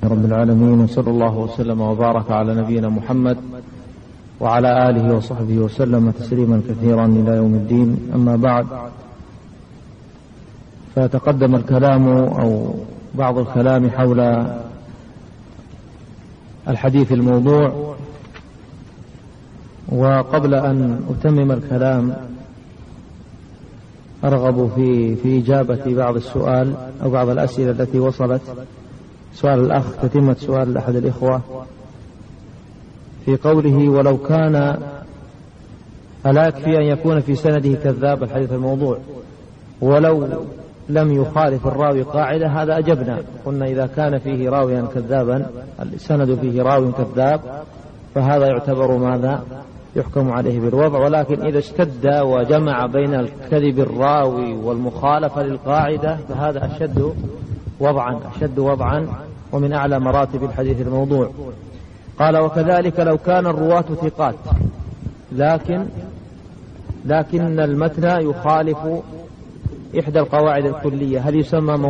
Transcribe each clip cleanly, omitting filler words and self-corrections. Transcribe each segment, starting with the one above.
رب العالمين، وصلى الله وسلم وبارك على نبينا محمد وعلى آله وصحبه وسلم تسليما كثيرا إلى يوم الدين. أما بعد، فتقدم الكلام أو بعض الكلام حول الحديث الموضوع. وقبل أن أتمم الكلام أرغب في إجابة بعض السؤال أو بعض الأسئلة التي وصلت. سؤال الأخ تتمة سؤال أحد الإخوة في قوله: ولو كان ألا يكفي أن يكون في سنده كذاب الحديث الموضوع ولو لم يخالف الراوي قاعدة؟ هذا أجبنا، قلنا إذا كان فيه راويا كذابا، السند فيه راوي كذاب، فهذا يعتبر ماذا؟ يحكم عليه بالوضع. ولكن إذا اشتد وجمع بين الكذب الراوي والمخالفة للقاعدة فهذا أشد وضعا ومن أعلى مراتب الحديث الموضوع. قال: وكذلك لو كان الرواة ثقات لكن المتن يخالف إحدى القواعد الكلية، هل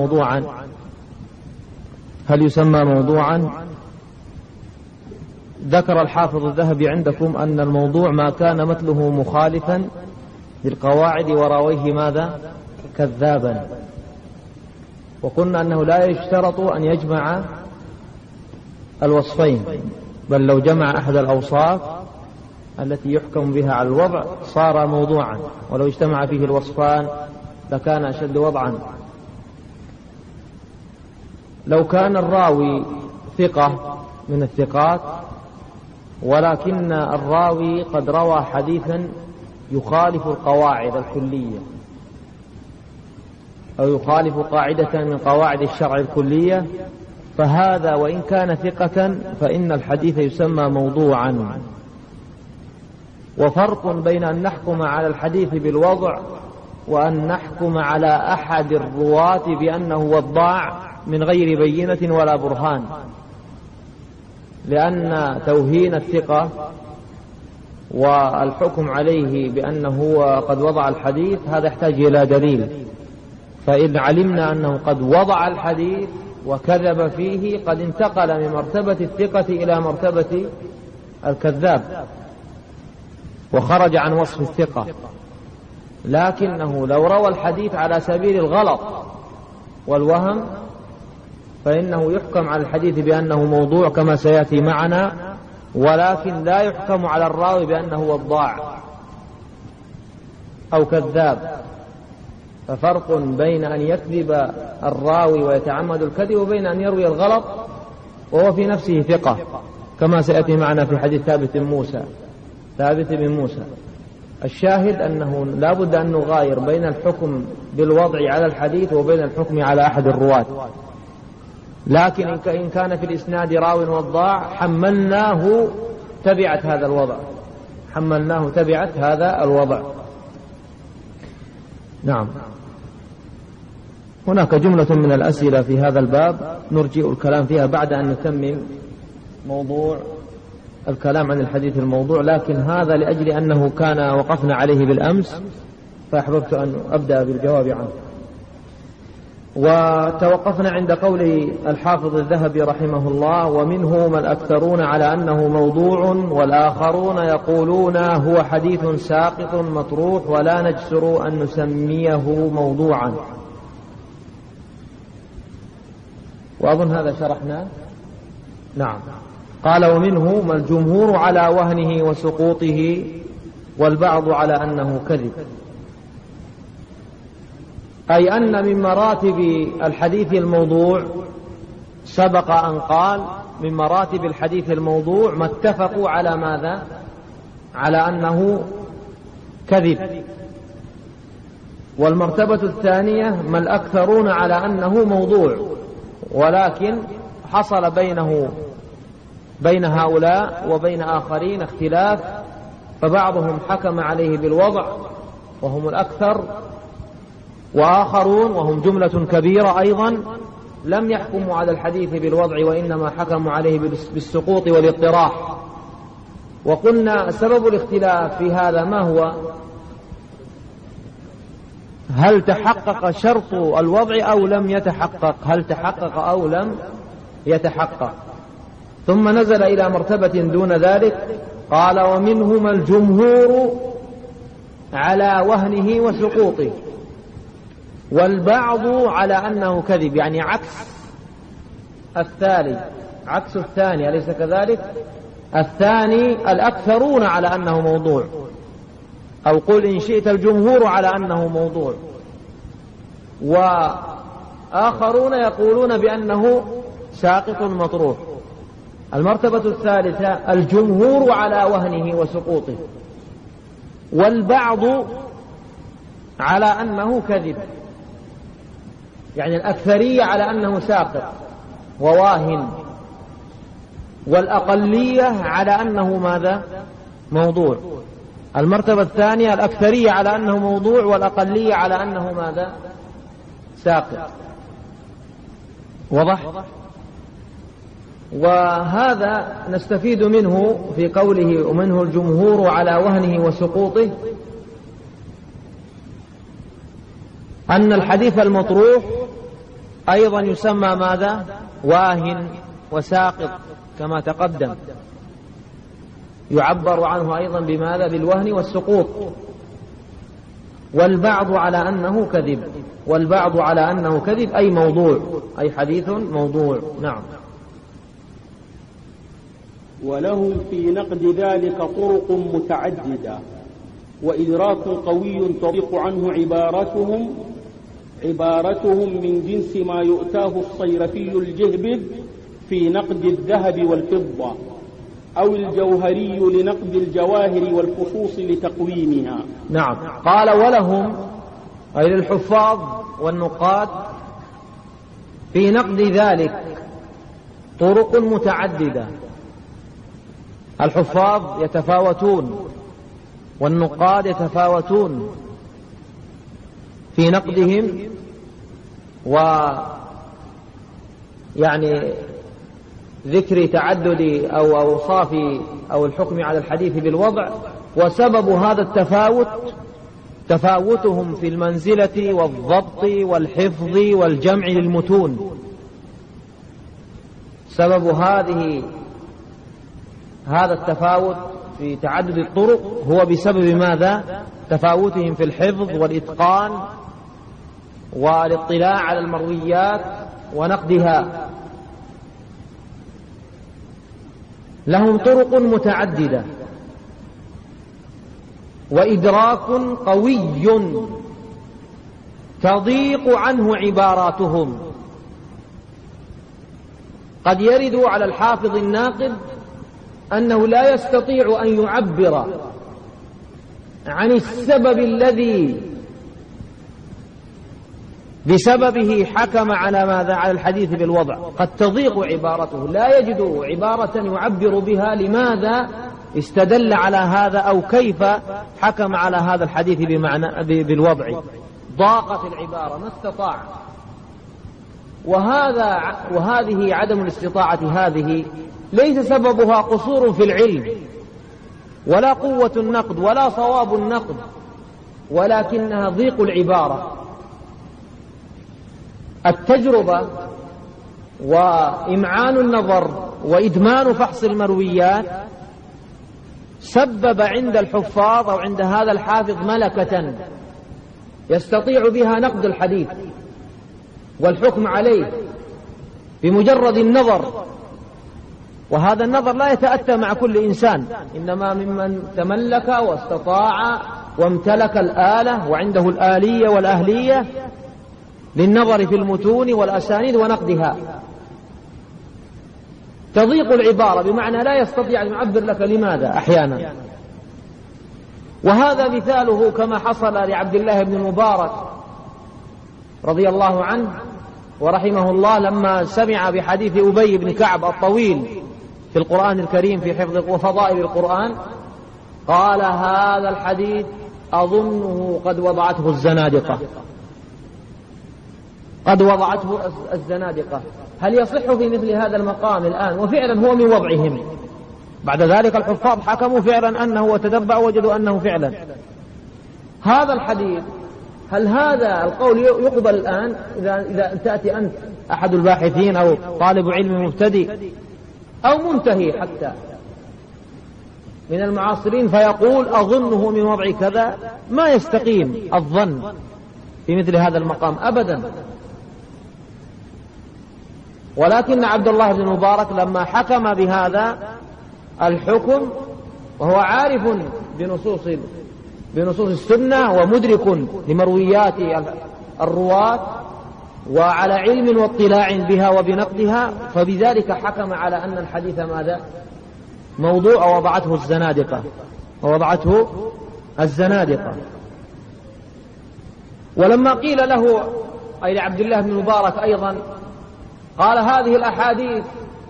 يسمى موضوعا؟ ذكر الحافظ الذهبي عندكم أن الموضوع ما كان متنه مخالفا للقواعد وراويه ماذا؟ كذابا. وقلنا أنه لا يشترط أن يجمع الوصفين، بل لو جمع أحد الأوصاف التي يحكم بها على الوضع صار موضوعا، ولو اجتمع فيه الوصفان لكان أشد وضعا. لو كان الراوي ثقة من الثقات ولكن الراوي قد روى حديثا يخالف القواعد الكلية أو يخالف قاعدة من قواعد الشرع الكلية، فهذا وإن كان ثقة فإن الحديث يسمى موضوعا. وفرق بين أن نحكم على الحديث بالوضع وأن نحكم على أحد الرواة بأنه وضاع من غير بينة ولا برهان، لأن توهين الثقة والحكم عليه بأنه قد وضع الحديث هذا يحتاج إلى دليل. فإن علمنا أنه قد وضع الحديث وكذب فيه قد انتقل من مرتبة الثقة إلى مرتبة الكذاب وخرج عن وصف الثقة. لكنه لو روى الحديث على سبيل الغلط والوهم فإنه يحكم على الحديث بأنه موضوع كما سيأتي معنا، ولكن لا يحكم على الراوي بأنه وضاع أو كذاب. ففرق بين أن يكذب الراوي ويتعمد الكذب وبين أن يروي الغلط وهو في نفسه ثقة، كما سيأتي معنا في حديث ثابت بن موسى. الشاهد أنه لا بد أن نغاير بين الحكم بالوضع على الحديث وبين الحكم على أحد الرواة. لكن إن كان في الإسناد راو وضاع حملناه تبعة هذا الوضع. نعم. هناك جملة من الأسئلة في هذا الباب نرجئ الكلام فيها بعد أن نتمم موضوع الكلام عن الحديث الموضوع، لكن هذا لأجل أنه كان وقفنا عليه بالأمس فأحببت أن أبدأ بالجواب عنه. وتوقفنا عند قول الحافظ الذهبي رحمه الله: ومنهم الأكثرون على أنه موضوع والآخرون يقولون هو حديث ساقط مطروح ولا نجسر أن نسميه موضوعا. وأظن هذا شرحنا. نعم. قال: ومنهم الجمهور على وهنه وسقوطه والبعض على أنه كذب، أي أن من مراتب الحديث الموضوع سبق أن قال من مراتب الحديث الموضوع ما اتفقوا على ماذا؟ على أنه كذب. والمرتبة الثانية ما الأكثرون على أنه موضوع، ولكن حصل بين هؤلاء وبين آخرين اختلاف، فبعضهم حكم عليه بالوضع وهم الأكثر، وآخرون وهم جملة كبيرة أيضا لم يحكموا على الحديث بالوضع وإنما حكموا عليه بالسقوط والاضطراح. وقلنا سبب الاختلاف في هذا ما هو؟ هل تحقق شرط الوضع أو لم يتحقق؟ هل تحقق أو لم يتحقق. ثم نزل إلى مرتبة دون ذلك، قال ومنهم الجمهور على وهنه وسقوطه، والبعض على أنه كذب، يعني عكس الثاني، أليس كذلك؟ الثاني الأكثرون على أنه موضوع، أو قل إن شئت الجمهور على أنه موضوع، وآخرون يقولون بأنه ساقط مطروح. المرتبة الثالثة الجمهور على وهنه وسقوطه، والبعض على أنه كذب، يعني الأكثرية على أنه ساقط وواهن، والأقلية على أنه ماذا؟ موضوع. المرتبة الثانية الأكثرية على أنه موضوع، والأقلية على أنه ماذا؟ ساقط. وضح؟ وهذا نستفيد منه في قوله ومنه الجمهور على وهنه وسقوطه، أن الحديث المطروح أيضا يسمى ماذا؟ واهن وساقط، كما تقدم، يعبر عنه أيضا بماذا؟ بالوهن والسقوط. والبعض على أنه كذب، والبعض على أنه كذب أي موضوع، أي حديث موضوع. نعم. ولهم في نقد ذلك طرق متعددة، وإدراك قوي تضيق عنه عبارتهم من جنس ما يؤتاه الصيرفي الجهبذ في نقد الذهب والفضة، أو الجوهري لنقد الجواهر والفصوص لتقويمها. نعم. قال ولهم أي للحفاظ والنقاد في نقد ذلك طرق متعددة. الحفاظ يتفاوتون والنقاد يتفاوتون في نقدهم، ويعني ذكر تعدد أو أوصاف أو الحكم على الحديث بالوضع. وسبب هذا التفاوت تفاوتهم في المنزلة والضبط والحفظ والجمع للمتون. سبب هذا التفاوت في تعدد الطرق هو بسبب ماذا؟ تفاوتهم في الحفظ والإتقان والاطلاع على المرويات ونقدها. لهم طرق متعددة وإدراك قوي تضيق عنه عباراتهم. قد يرد على الحافظ الناقد أنه لا يستطيع أن يعبر عن السبب الذي بسببه حكم على ماذا؟ على الحديث بالوضع. قد تضيق عبارته، لا يجد عبارة يعبر بها لماذا استدل على هذا أو كيف حكم على هذا الحديث بالوضع. ضاقت العبارة ما استطاع. وهذه عدم الاستطاعة هذه ليس سببها قصور في العلم ولا قوة النقد ولا صواب النقد، ولكنها ضيق العبارة. التجربة وإمعان النظر وإدمان فحص المرويات سبب عند الحفاظ أو عند هذا الحافظ ملكة يستطيع بها نقد الحديث والحكم عليه بمجرد النظر. وهذا النظر لا يتأتى مع كل إنسان، إنما ممن تملك واستطاع وامتلك الآلة وعنده الآلية والأهلية للنظر في المتون والأسانيد ونقدها. تضيق العبارة بمعنى لا يستطيع أن يعبر لك لماذا أحيانا. وهذا مثاله كما حصل لعبد الله بن المبارك رضي الله عنه ورحمه الله لما سمع بحديث أبي بن كعب الطويل في القرآن الكريم في حفظ وفضائل القرآن، قال هذا الحديث أظنه قد وضعته الزنادقة. قد وضعته الزنادقة. هل يصح في مثل هذا المقام الآن؟ وفعلا هو من وضعهم. بعد ذلك الحفاظ حكموا فعلا أنه وتتبعوا وجدوا أنه فعلا هذا الحديث. هل هذا القول يقبل الآن إذا تأتي أنت أحد الباحثين أو طالب علم مبتدئ أو منتهي حتى من المعاصرين فيقول أظنه من وضع كذا، ما يستقيم الظن في مثل هذا المقام أبدا. ولكن عبد الله بن المبارك لما حكم بهذا الحكم وهو عارف بنصوص السنة ومدرك لمرويات الرواة وعلى علم واطلاع بها وبنقدها، فبذلك حكم على أن الحديث ماذا؟ موضوع ووضعته الزنادقة. ولما قيل له أي لعبد الله بن المبارك أيضا قال هذه الأحاديث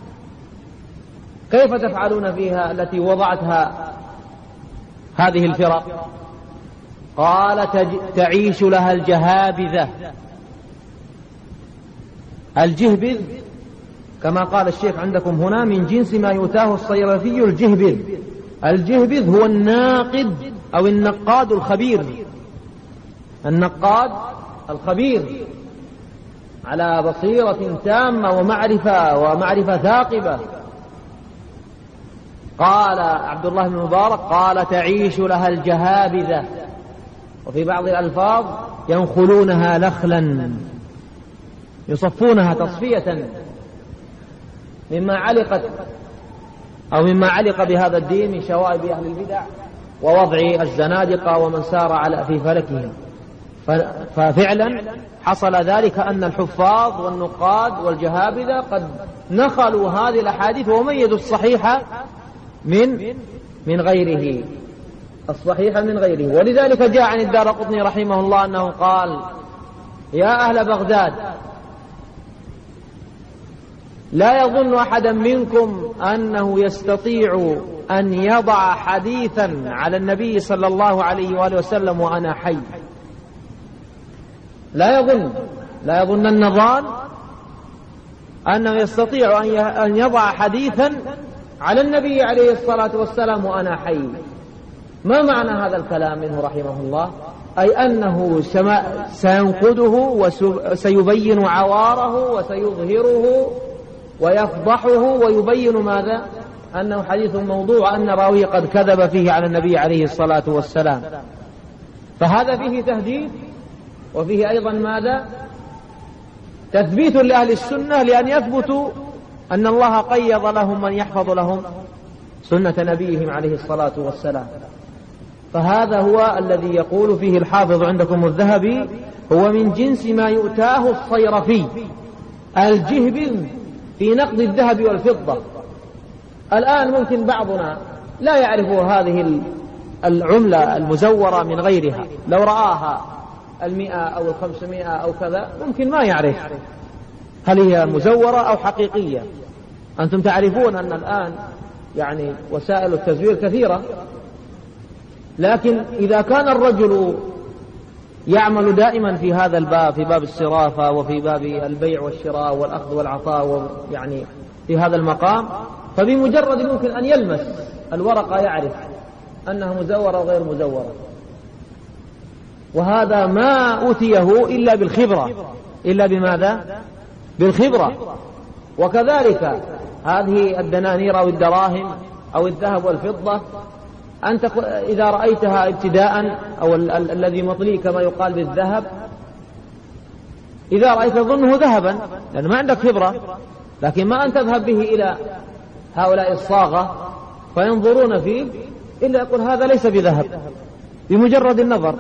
كيف تفعلون فيها التي وضعتها هذه الفرق؟ قال تعيش لها الجهابذة. الجهبذ كما قال الشيخ عندكم هنا من جنس ما يؤتاه الصيرفي الجهبذ. الجهبذ هو الناقد أو النقاد الخبير، النقاد الخبير على بصيرة تامة ومعرفة ثاقبة. قال عبد الله بن المبارك قال تعيش لها الجهابذة، وفي بعض الألفاظ ينخلونها نخلا، يصفونها تصفية مما علق بهذا الدين من شوائب أهل البدع ووضع الزنادقة ومن سار في فلكهم. ففعلا حصل ذلك أن الحفاظ والنقاد والجهابذة قد نقلوا هذه الأحاديث وميزوا الصحيح من غيره، الصحيح من غيره. ولذلك جاء عن الدارقطني رحمه الله أنه قال يا أهل بغداد لا يظن أحدا منكم أنه يستطيع أن يضع حديثا على النبي صلى الله عليه وآله وسلم وأنا حي. لا يظن النظام أنه يستطيع أن يضع حديثا على النبي عليه الصلاة والسلام وأنا حي. ما معنى هذا الكلام منه رحمه الله؟ أي أنه سينقده وسيبين عواره وسيظهره ويفضحه ويبين ماذا؟ أنه حديث موضوع وأن راويه قد كذب فيه على النبي عليه الصلاة والسلام. فهذا فيه تهديد وفيه أيضا ماذا؟ تثبيت لأهل السنة لأن يثبتوا أن الله قيض لهم من يحفظ لهم سنة نبيهم عليه الصلاة والسلام. فهذا هو الذي يقول فيه الحافظ عندكم الذهبي هو من جنس ما يؤتاه الصيرفي الجهبذ في نقد الذهب والفضة. الآن ممكن بعضنا لا يعرف هذه العملة المزورة من غيرها، لو رآها 100 أو 500 أو كذا ممكن ما يعرف هل هي مزورة أو حقيقية. أنتم تعرفون أن الآن يعني وسائل التزوير كثيرة، لكن إذا كان الرجل يعمل دائما في هذا الباب، في باب الصرافة وفي باب البيع والشراء والأخذ والعطاء يعني في هذا المقام، فبمجرد ممكن أن يلمس الورقة يعرف أنها مزورة وغير مزورة. وهذا ما أوتيه إلا بالخبرة. إلا بماذا؟ بالخبرة. وكذلك هذه الدنانير أو الدراهم أو الذهب والفضة، أنت إذا رأيتها ابتداء أو الذي مطلي كما يقال بالذهب، إذا رأيت ظنه ذهبا لأن ما عندك خبرة، لكن ما أن تذهب به إلى هؤلاء الصاغة فينظرون فيه إلا يقول هذا ليس بذهب بمجرد النظر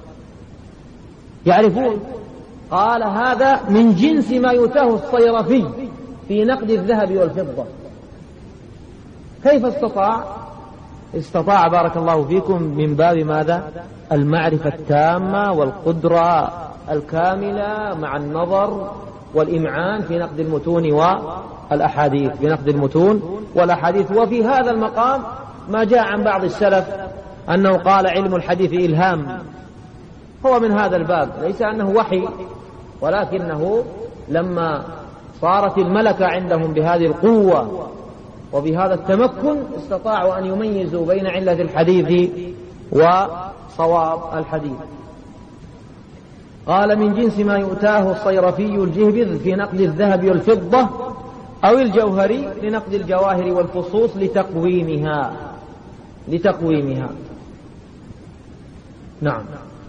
يعرفون. قال هذا من جنس ما يؤتاه الصيرفي في نقد الذهب والفضة. كيف استطاع بارك الله فيكم من باب ماذا؟ المعرفة التامة والقدرة الكاملة مع النظر والإمعان في نقد المتون والأحاديث، بنقد المتون والأحاديث. وفي هذا المقام ما جاء عن بعض السلف أنه قال علم الحديث إلهام، هو من هذا الباب، ليس أنه وحي، ولكنه لما صارت الملكة عندهم بهذه القوة وبهذا التمكن استطاعوا أن يميزوا بين علة الحديث وصواب الحديث. قال من جنس ما يؤتاه الصيرفي الجهبذ في نقد الذهب والفضة أو الجوهري لنقد الجواهر والفصوص لتقويمها. نعم.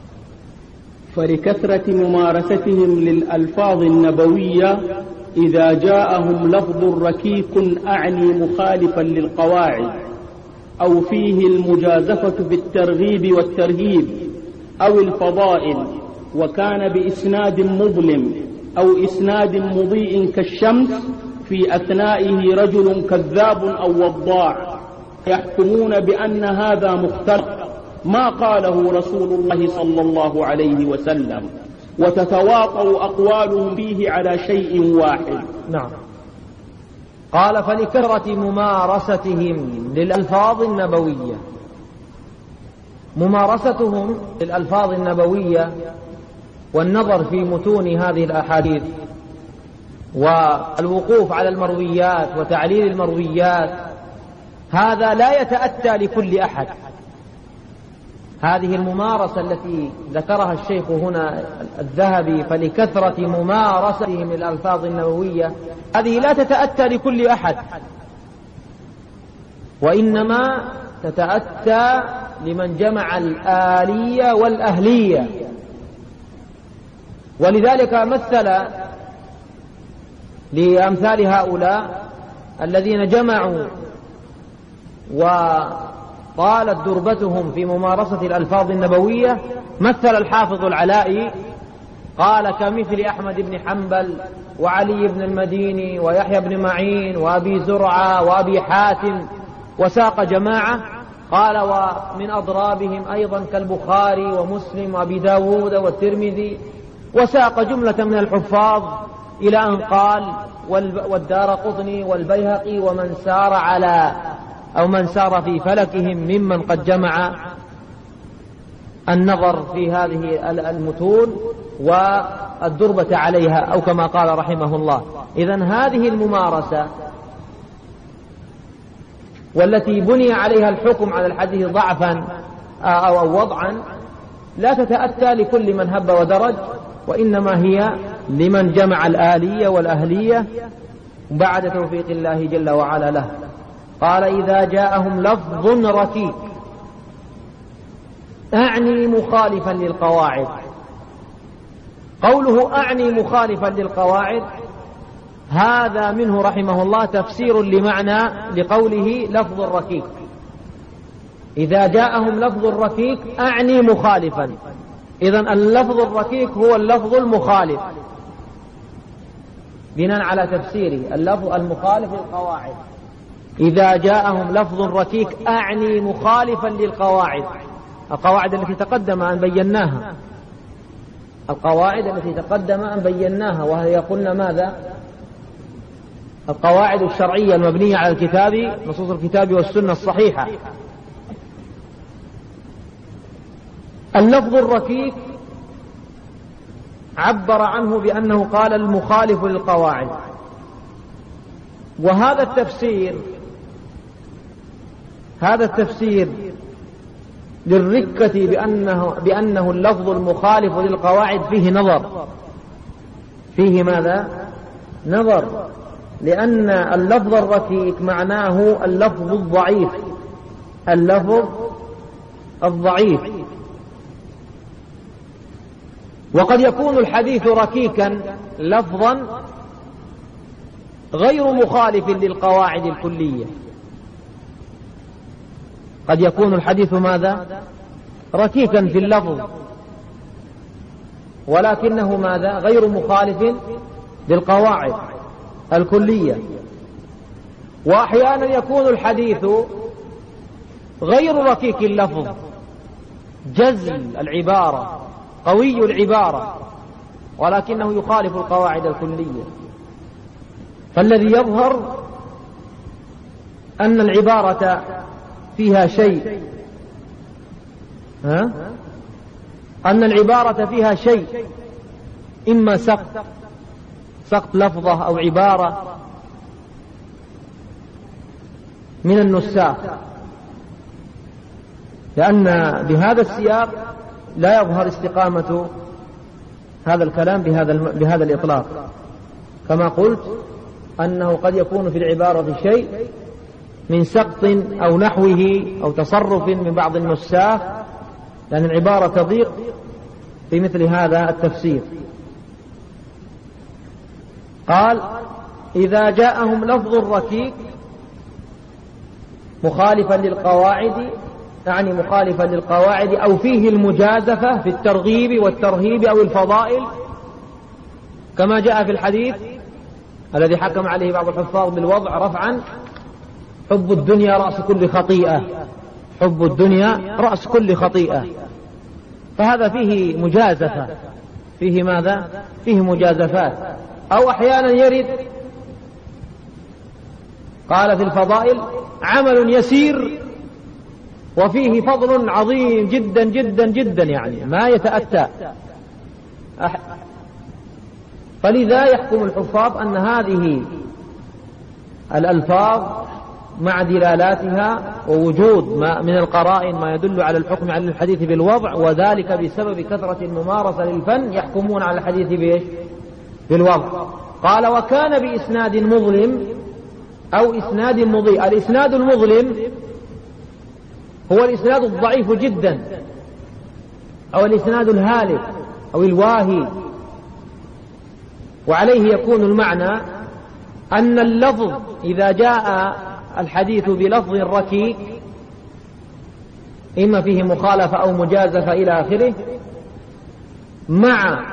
فلكثرة ممارستهم للألفاظ النبوية إذا جاءهم لفظ ركيك أعني مخالفا للقواعد أو فيه المجازفة بالترغيب والترهيب أو الفضائل وكان بإسناد مظلم أو إسناد مضيء كالشمس في أثنائه رجل كذاب أو وضاع، يحكمون بأن هذا مختلف ما قاله رسول الله صلى الله عليه وسلم، وتتواطأ أقوالهم فيه على شيء واحد. نعم. قال فلكثرة ممارستهم للألفاظ النبوية، ممارستهم للألفاظ النبوية والنظر في متون هذه الأحاديث والوقوف على المرويات وتعليل المرويات، هذا لا يتأتى لكل أحد. هذه الممارسة التي ذكرها الشيخ هنا الذهبي فلكثرة ممارستهم للألفاظ النبوية، هذه لا تتأتى لكل أحد، وإنما تتأتى لمن جمع الآلية والأهلية. ولذلك مثل لأمثال هؤلاء الذين جمعوا وطالت دربتهم في ممارسة الألفاظ النبوية، مثل الحافظ العلائي قال كمثل أحمد بن حنبل وعلي بن المديني ويحيى بن معين وأبي زرعة وأبي حاتم، وساق جماعة. قال ومن أضرابهم أيضا كالبخاري ومسلم وأبي داود والترمذي، وساق جملة من الحفاظ إلى أن قال والدارقطني والبيهقي ومن سار على أو من سار في فلكهم ممن قد جمع النظر في هذه المتون والدربة عليها، أو كما قال رحمه الله. إذن هذه الممارسة والتي بني عليها الحكم على الحديث ضعفا أو وضعا لا تتأتى لكل من هب ودرج، وإنما هي لمن جمع الآلية والأهلية بعد توفيق الله جل وعلا له. قال إذا جاءهم لفظ ركيك أعني مخالفا للقواعد. قوله أعني مخالفا للقواعد هذا منه رحمه الله تفسير لمعنى لقوله لفظ الركيك. إذا جاءهم لفظ الركيك أعني مخالفا، إذن اللفظ الركيك هو اللفظ المخالف بناء على تفسيره، اللفظ المخالف للقواعد. إذا جاءهم لفظ ركيك أعني مخالفا للقواعد، القواعد التي تقدم أن بيناها، القواعد التي تقدم أن بيناها، وهي قلنا ماذا؟ القواعد الشرعية المبنية على الكتاب، نصوص الكتاب والسنة الصحيحة. اللفظ الركيك عبر عنه بأنه قال المخالف للقواعد، وهذا التفسير للركة بأنه اللفظ المخالف للقواعد فيه نظر، فيه ماذا؟ نظر، لأن اللفظ الركيك معناه اللفظ الضعيف، اللفظ الضعيف. وقد يكون الحديث ركيكا لفظا غير مخالف للقواعد الكلية، قد يكون الحديث ماذا؟ ركيكا في اللفظ ولكنه ماذا؟ غير مخالف للقواعد الكلية. وأحيانا يكون الحديث غير ركيك اللفظ، جزل العبارة، قوي العبارة، ولكنه يخالف القواعد الكلية. فالذي يظهر أن العبارة فيها شيء، أن العبارة فيها شيء، إما سقط لفظة أو عبارة من النساخ، لأن بهذا السياق لا يظهر استقامة هذا الكلام بهذا الإطلاق، كما قلت أنه قد يكون في العبارة شيء من سقط أو نحوه أو تصرف من بعض النساخ، لأن العبارة تضيق في مثل هذا التفسير. قال: إذا جاءهم لفظ ركيك مخالفا للقواعد، يعني مخالفا للقواعد أو فيه المجازفة في الترغيب والترهيب أو الفضائل، كما جاء في الحديث الذي حكم عليه بعض الحفاظ بالوضع رفعا: حب الدنيا رأس كل خطيئة، حب الدنيا رأس كل خطيئة. فهذا فيه مجازفة، فيه ماذا؟ فيه مجازفات. أو أحيانا يرد قال في الفضائل: عمل يسير وفيه فضل عظيم جدا جدا جدا، يعني ما يتأتى. فلذا يحكم الحفاظ أن هذه الألفاظ مع دلالاتها ووجود ما من القرائن ما يدل على الحكم على الحديث بالوضع، وذلك بسبب كثرة الممارسة للفن، يحكمون على الحديث بإيش؟ بالوضع. قال: وكان بإسناد مظلم أو إسناد مضيء. الإسناد المظلم هو الإسناد الضعيف جدا، أو الإسناد الهالك أو الواهي، وعليه يكون المعنى أن اللفظ إذا جاء الحديث بلفظ ركيك إما فيه مخالفة أو مجازفة إلى آخره، مع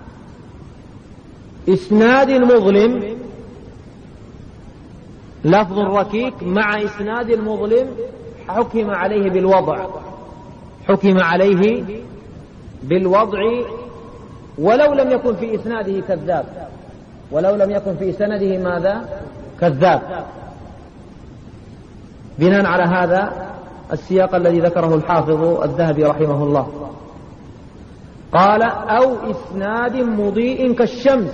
إسناد مظلم، لفظ ركيك مع إسناد مظلم، حكم عليه بالوضع، حكم عليه بالوضع ولو لم يكن في إسناده كذاب، ولو لم يكن في سنده ماذا؟ كذاب، بناء على هذا السياق الذي ذكره الحافظ الذهبي رحمه الله. قال: أو إسناد مضيء كالشمس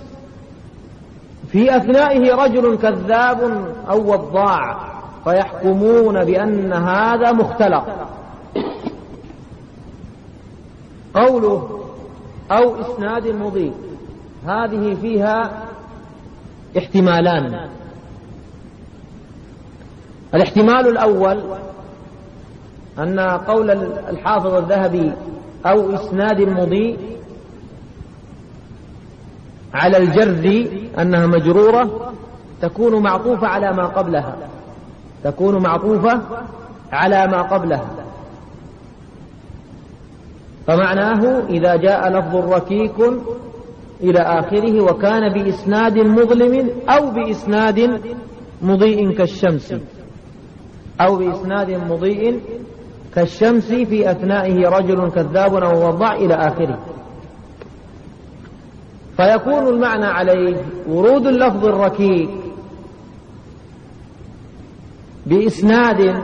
في أثنائه رجل كذاب أو وضاع، فيحكمون بأن هذا مختلق. قوله أو إسناد مضيء هذه فيها احتمالان. الاحتمال الأول أن قول الحافظ الذهبي أو إسناد مضيء على الجر أنها مجرورة تكون معطوفة على ما قبلها، تكون معطوفة على ما قبلها. فمعناه إذا جاء لفظ ركيك إلى آخره وكان بإسناد مظلم أو بإسناد مضيء كالشمس، أو بإسناد مضيء كالشمس في أثنائه رجل كذاب أو وضع إلى آخره، فيكون المعنى عليه ورود اللفظ الركيك بإسناد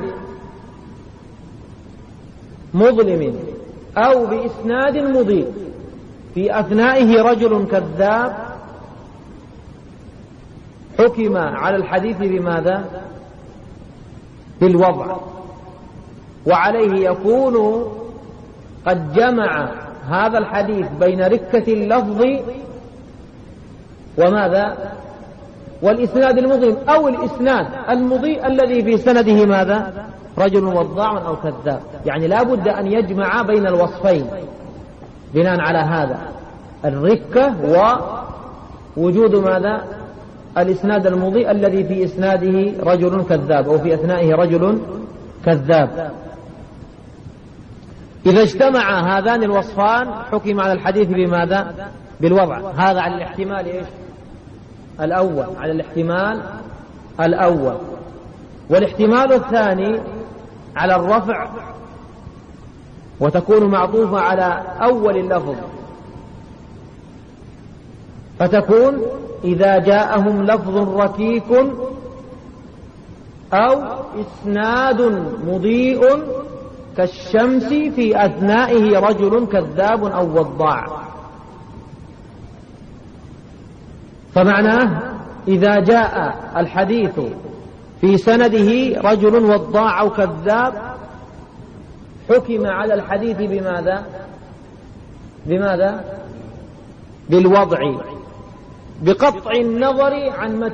مظلم أو بإسناد مضيء في أثنائه رجل كذاب، حكم على الحديث بماذا؟ بالوضع. وعليه يكون قد جمع هذا الحديث بين ركة اللفظ وماذا؟ والإسناد المظلم، أو الإسناد المضيء الذي في سنده ماذا؟ رجل وضاع أو كذاب. يعني لا بد أن يجمع بين الوصفين بناء على هذا، الركة ووجود ماذا؟ الإسناد المضيء الذي في إسناده رجل كذاب أو في أثنائه رجل كذاب. إذا اجتمع هذان الوصفان حكم على الحديث بماذا؟ بالوضع. هذا على الاحتمال إيش؟ الأول، على الاحتمال الأول. والاحتمال الثاني على الرفع، وتكون معطوفة على أول اللفظ، فتكون إذا جاءهم لفظ ركيك أو إسناد مضيء كالشمس في أثنائه رجل كذاب أو وضاع. فمعناه إذا جاء الحديث في سنده رجل وضاع أو كذاب حكم على الحديث بماذا؟ بماذا؟ بالوضع بقطع النظر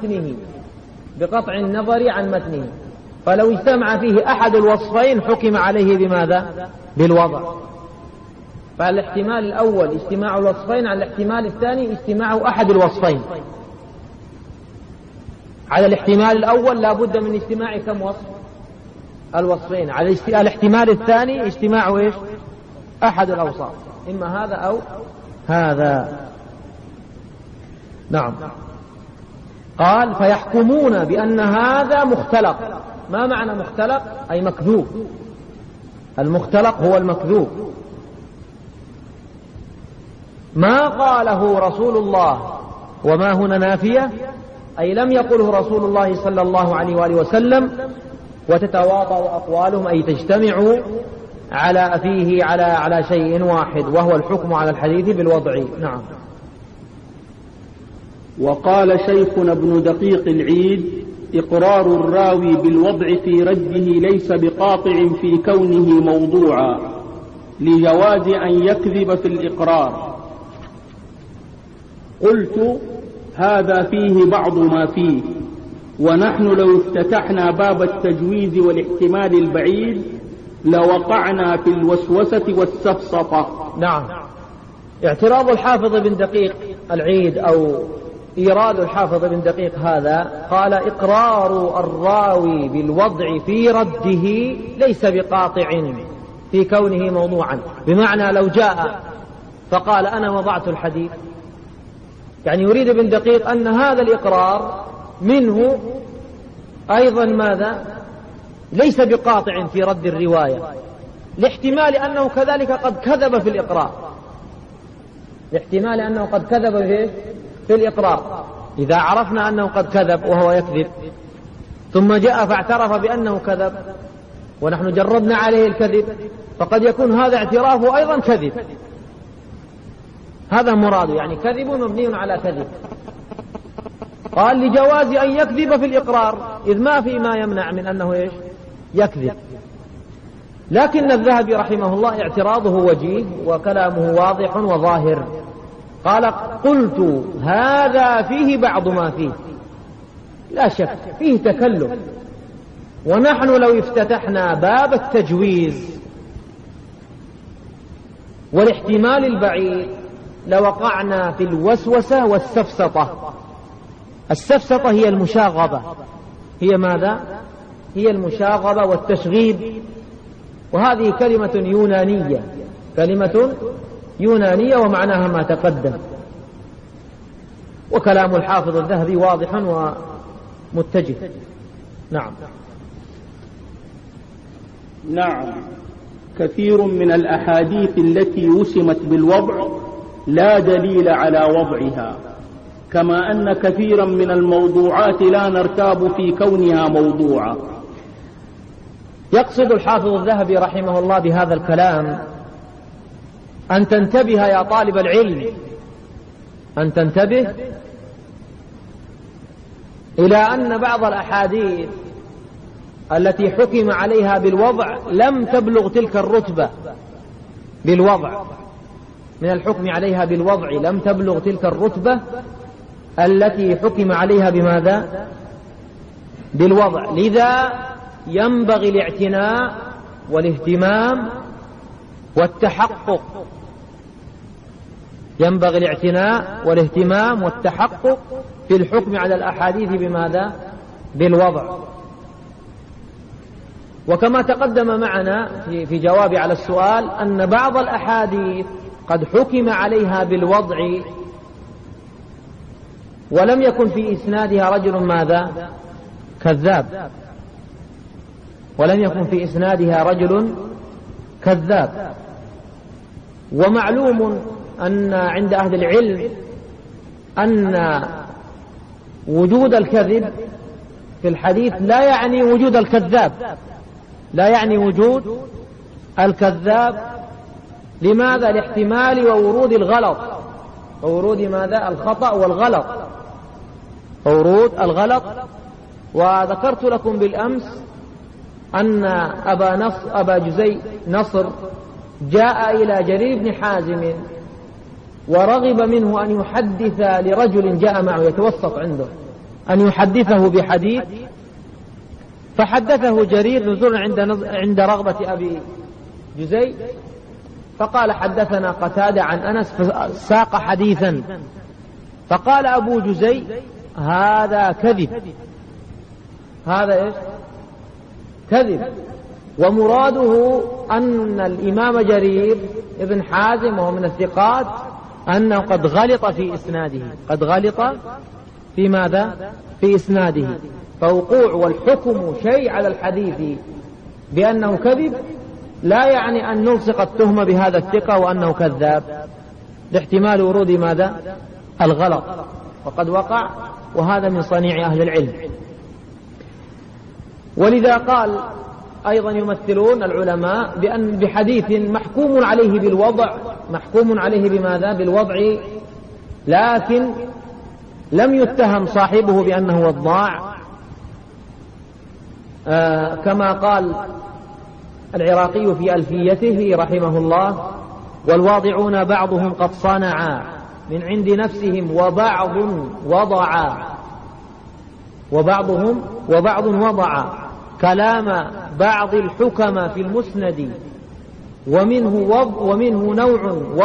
عن متنه، فلو اجتمع فيه أحد الوصفين حكم عليه بماذا؟ بالوضع. فالاحتمال الأول اجتماع الوصفين، على الاحتمال الثاني اجتماع أحد الوصفين. على الاحتمال الأول لا بد من اجتماع كم وصف؟ الوصفين. على الاحتمال الثاني اجتماع إيش؟ أحد الأوصاف، إما هذا أو هذا. نعم. قال فيحكمون بأن هذا مختلق. ما معنى مختلق؟ أي مكذوب. المختلق هو المكذوب. ما قاله رسول الله، وما هنا نافية، أي لم يقله رسول الله صلى الله عليه وآله وسلم وتتواطأ أقوالهم، أي تجتمع على شيء واحد، وهو الحكم على الحديث بالوضع. نعم. وقال شيخنا ابن دقيق العيد: إقرار الراوي بالوضع في رده ليس بقاطع في كونه موضوعا، لجواز أن يكذب في الإقرار. قلت: هذا فيه بعض ما فيه، ونحن لو افتتحنا باب التجويز والاحتمال البعيد لوقعنا في الوسوسة والسفسطة. نعم. اعتراض الحافظ بن دقيق العيد أو إيراد الحافظ بن دقيق هذا، قال: إقرار الراوي بالوضع في رده ليس بقاطع في كونه موضوعا. بمعنى لو جاء فقال: أنا وضعت الحديث، يعني يريد ابن دقيق أن هذا الإقرار منه أيضا ماذا؟ ليس بقاطع في رد الرواية، لاحتمال أنه كذلك قد كذب في الإقرار، لاحتمال أنه قد كذب في الإقرار. إذا عرفنا أنه قد كذب وهو يكذب، ثم جاء فاعترف بأنه كذب ونحن جربنا عليه الكذب، فقد يكون هذا اعترافه أيضا كذب. هذا مراده، يعني كذب مبني على كذب. قال: لجواز أن يكذب في الإقرار، إذ ما في ما يمنع من أنه إيش؟ يكذب. لكن الذهبي رحمه الله اعتراضه وجيه وكلامه واضح وظاهر. قال: قلت: هذا فيه بعض ما فيه، لا شك فيه تكلف، ونحن لو افتتحنا باب التجويز والاحتمال البعيد لوقعنا في الوسوسة والسفسطة. السفسطة هي المشاغبة، هي ماذا؟ هي المشاغبة والتشغيب، وهذه كلمة يونانية ومعناها ما تقدم. وكلام الحافظ الذهبي واضح ومتجه. نعم. نعم. كثير من الأحاديث التي وسمت بالوضع لا دليل على وضعها، كما أن كثيرا من الموضوعات لا نرتاب في كونها موضوعا. يقصد الحافظ الذهبي رحمه الله بهذا الكلام أن تنتبه يا طالب العلم، أن تنتبه إلى أن بعض الأحاديث التي حكم عليها بالوضع لم تبلغ تلك الرتبة بالوضع، من الحكم عليها بالوضع لم تبلغ تلك الرتبة التي حكم عليها بماذا؟ بالوضع. لذا ينبغي الاعتناء والاهتمام والتحقق، ينبغي الاعتناء والاهتمام والتحقق في الحكم على الأحاديث بماذا؟ بالوضع. وكما تقدم معنا في جواب على السؤال أن بعض الأحاديث قد حكم عليها بالوضع ولم يكن في إسنادها رجل ماذا؟ كذاب، ولم يكن في إسنادها رجل كذاب. ومعلوم أن عند أهل العلم أن وجود الكذب في الحديث لا يعني وجود الكذاب، لا يعني وجود الكذاب. لماذا؟ لاحتمال وورود الغلط، وورود ماذا؟ الخطأ والغلط، وورود الغلط. وذكرت لكم بالأمس أن أبا جزي نصر جاء إلى جرير بن حازم ورغب منه أن يحدث لرجل جاء معه يتوسط عنده أن يحدثه بحديث، فحدثه جرير نزولا عند رغبة أبي جزي، فقال حدثنا قتادة عن أنس، فساق حديثا، فقال أبو جزي هذا كذب، هذا إيش؟ كذب. ومراده أن الإمام جرير ابن حازم وهو من الثقات أنه قد غلط في إسناده، قد غلط في ماذا؟ في إسناده. فوقوع والحكم شيء على الحديث بأنه كذب لا يعني أن نلصق التهمة بهذا الثقة وأنه كذاب، لاحتمال ورود ماذا؟ الغلط، وقد وقع، وهذا من صنيع أهل العلم. ولذا قال أيضا يمثلون العلماء بأن بحديث محكوم عليه بالوضع، محكوم عليه بماذا؟ بالوضع، لكن لم يتهم صاحبه بأنه وضاع، كما قال العراقي في ألفيته رحمه الله: والواضعون بعضهم قد صنعا من عند نفسهم وبعض وضع كلام بعض الحكم في المسند، ومنه نوع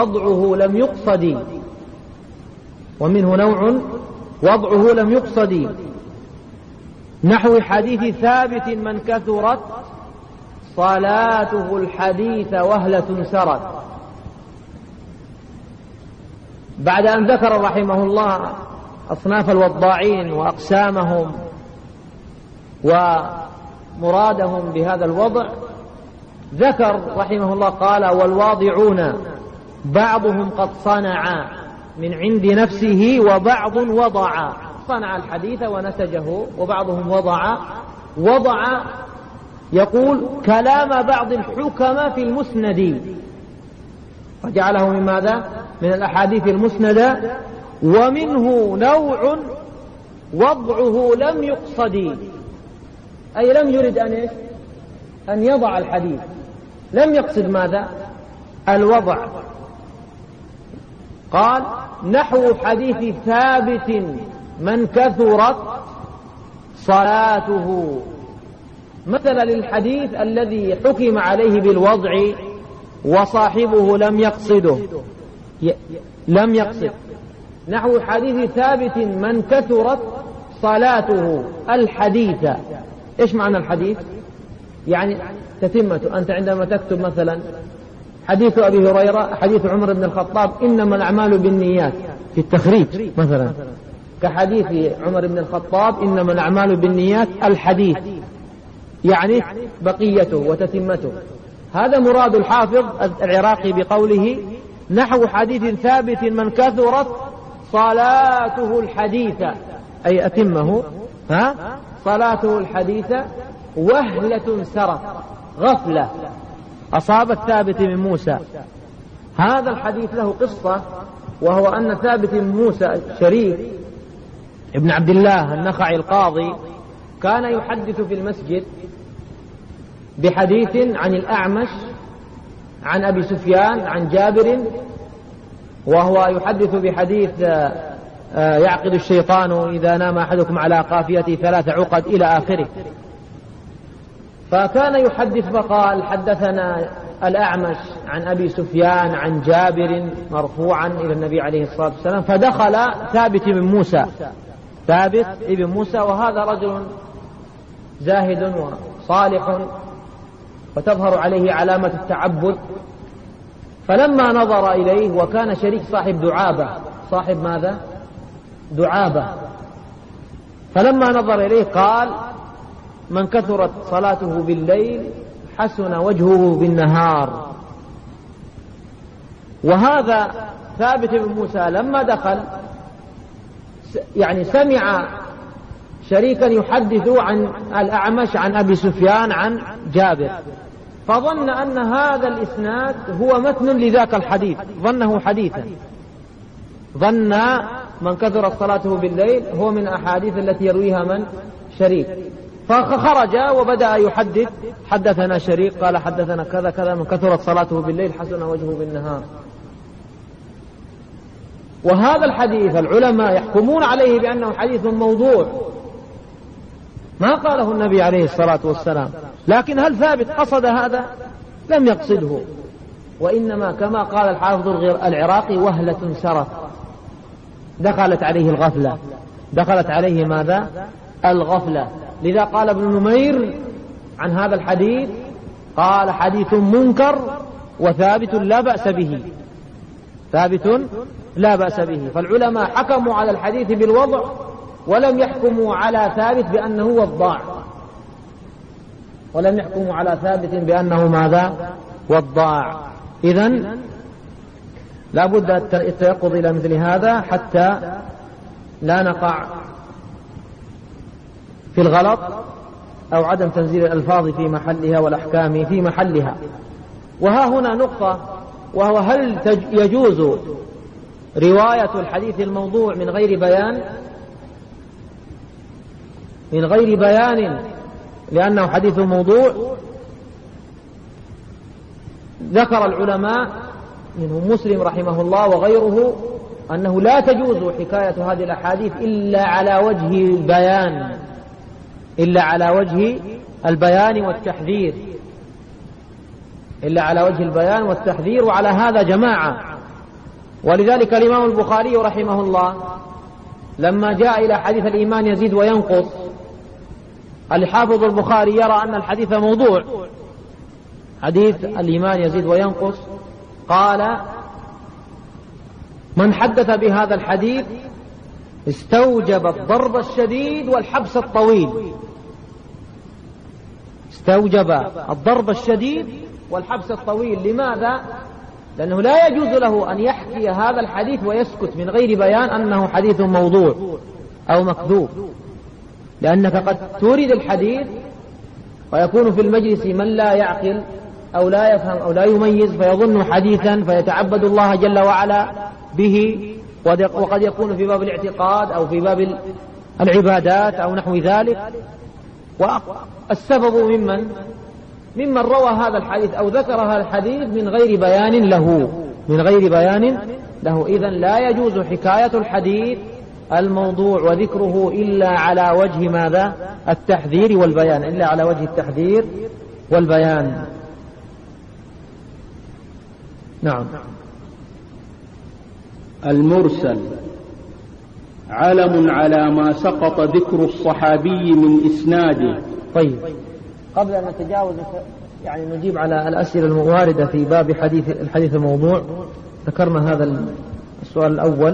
وضعه لم يقصد، نحو حديث ثابت من كثرت صلاته الحديث وهلة سرت. بعد أن ذكر رحمه الله أصناف الوضاعين وأقسامهم ومرادهم بهذا الوضع، ذكر رحمه الله قال: والواضعون بعضهم قد صنع من عند نفسه وبعض وضع، صنع الحديث ونسجه، وبعضهم وضع يقول كلام بعض الحكم في المسند، وجعله من ماذا؟ من الأحاديث المسندة. ومنه نوع وضعه لم يقصد، أي لم يرد أن يضع الحديث، لم يقصد ماذا؟ الوضع. قال: نحو حديث ثابت من كثرت صلاته، مثل للحديث الذي حكم عليه بالوضع وصاحبه لم يقصد. نحو حديث ثابت من كثرت صلاته الحديث. إيش معنى الحديث؟ يعني تتمته. أنت عندما تكتب مثلا حديث أبي هريرة، حديث عمر بن الخطاب إنما الأعمال بالنيات في التخريج مثلا، كحديث عمر بن الخطاب إنما الأعمال بالنيات الحديث، يعني بقيته وتتمته. هذا مراد الحافظ العراقي بقوله: نحو حديث ثابت من كثرت صلاته الحديث، أي أتمه، صلاته الحديث وهلة سرت، غفلة أصابت ثابت من موسى. هذا الحديث له قصة، وهو أن ثابت بن موسى شريك ابن عبد الله النخعي القاضي كان يحدث في المسجد بحديث عن الأعمش عن أبي سفيان عن جابر، وهو يحدث بحديث يعقد الشيطان إذا نام أحدكم على قافيته 3 عقد إلى آخره. فكان يحدث فقال: حدثنا الأعمش عن أبي سفيان عن جابر مرفوعا إلى النبي عليه الصلاة والسلام. فدخل ثابت بن موسى، وهذا رجل زاهد وصالح وتظهر عليه علامة التعبد. فلما نظر إليه، وكان شريك صاحب دعابة، صاحب ماذا؟ دعابة. فلما نظر إليه قال: من كثرت صلاته بالليل حسن وجهه بالنهار. وهذا ثابت بن موسى لما دخل يعني سمع شريكا يحدث عن الأعمش عن أبي سفيان عن جابر، فظن أن هذا الإسناد هو متن لذاك الحديث، ظنه حديثا، ظن من كثرت صلاته بالليل هو من الأحاديث التي يرويها من؟ شريك. فخرج وبدأ يحدث: حدثنا شريك قال حدثنا كذا كذا من كثرت صلاته بالليل حسن وجهه بالنهار. وهذا الحديث العلماء يحكمون عليه بأنه حديث موضوع، ما قاله النبي عليه الصلاة والسلام. لكن هل ثابت قصد هذا؟ لم يقصده، وإنما كما قال الحافظ العراقي وهلة سرت، دخلت عليه الغفلة، دخلت عليه ماذا؟ الغفلة. لذا قال ابن نمير عن هذا الحديث، قال حديث منكر وثابت لا بأس به، ثابت لا بأس به. فالعلماء حكموا على الحديث بالوضع ولم يحكموا على ثابت بأنه وضاع، ولم يحكموا على ثابت بأنه ماذا؟ وضاع. إذن لا بد التيقظ إلى مثل هذا حتى لا نقع في الغلط أو عدم تنزيل الألفاظ في محلها والأحكام في محلها. وها هنا نقطة، وهو هل يجوز رواية الحديث الموضوع من غير بيان؟ من غير بيان لأنه حديث موضوع. ذكر العلماء منهم مسلم رحمه الله وغيره أنه لا تجوز حكاية هذه الأحاديث إلا على وجه البيان، إلا على وجه البيان والتحذير، إلا على وجه البيان والتحذير. وعلى هذا جماعة. ولذلك الإمام البخاري رحمه الله لما جاء إلى حديث الإيمان يزيد وينقص، الحافظ البخاري يرى أن الحديث موضوع، حديث الإيمان يزيد وينقص. قال من حدث بهذا الحديث استوجب الضرب الشديد والحبس الطويل، استوجب الضرب الشديد والحبس الطويل. لماذا؟ لأنه لا يجوز له أن يحكي هذا الحديث ويسكت من غير بيان أنه حديث موضوع أو مكذوب، لأنك قد تورد الحديث ويكون في المجلس من لا يعقل أو لا يفهم أو لا يميز فيظن حديثا فيتعبد الله جل وعلا به، وقد يكون في باب الاعتقاد أو في باب العبادات أو نحو ذلك. والسبب ممن روى هذا الحديث أو ذكر هذا الحديث من غير بيان له، من غير بيان له. إذن لا يجوز حكاية الحديث الموضوع وذكره إلا على وجه ماذا؟ التحذير والبيان، إلا على وجه التحذير والبيان. نعم. المرسل علم على ما سقط ذكر الصحابي من إسناده. طيب، قبل أن نتجاوز يعني نجيب على الأسئلة المواردة في باب الحديث الموضوع. ذكرنا هذا السؤال الأول.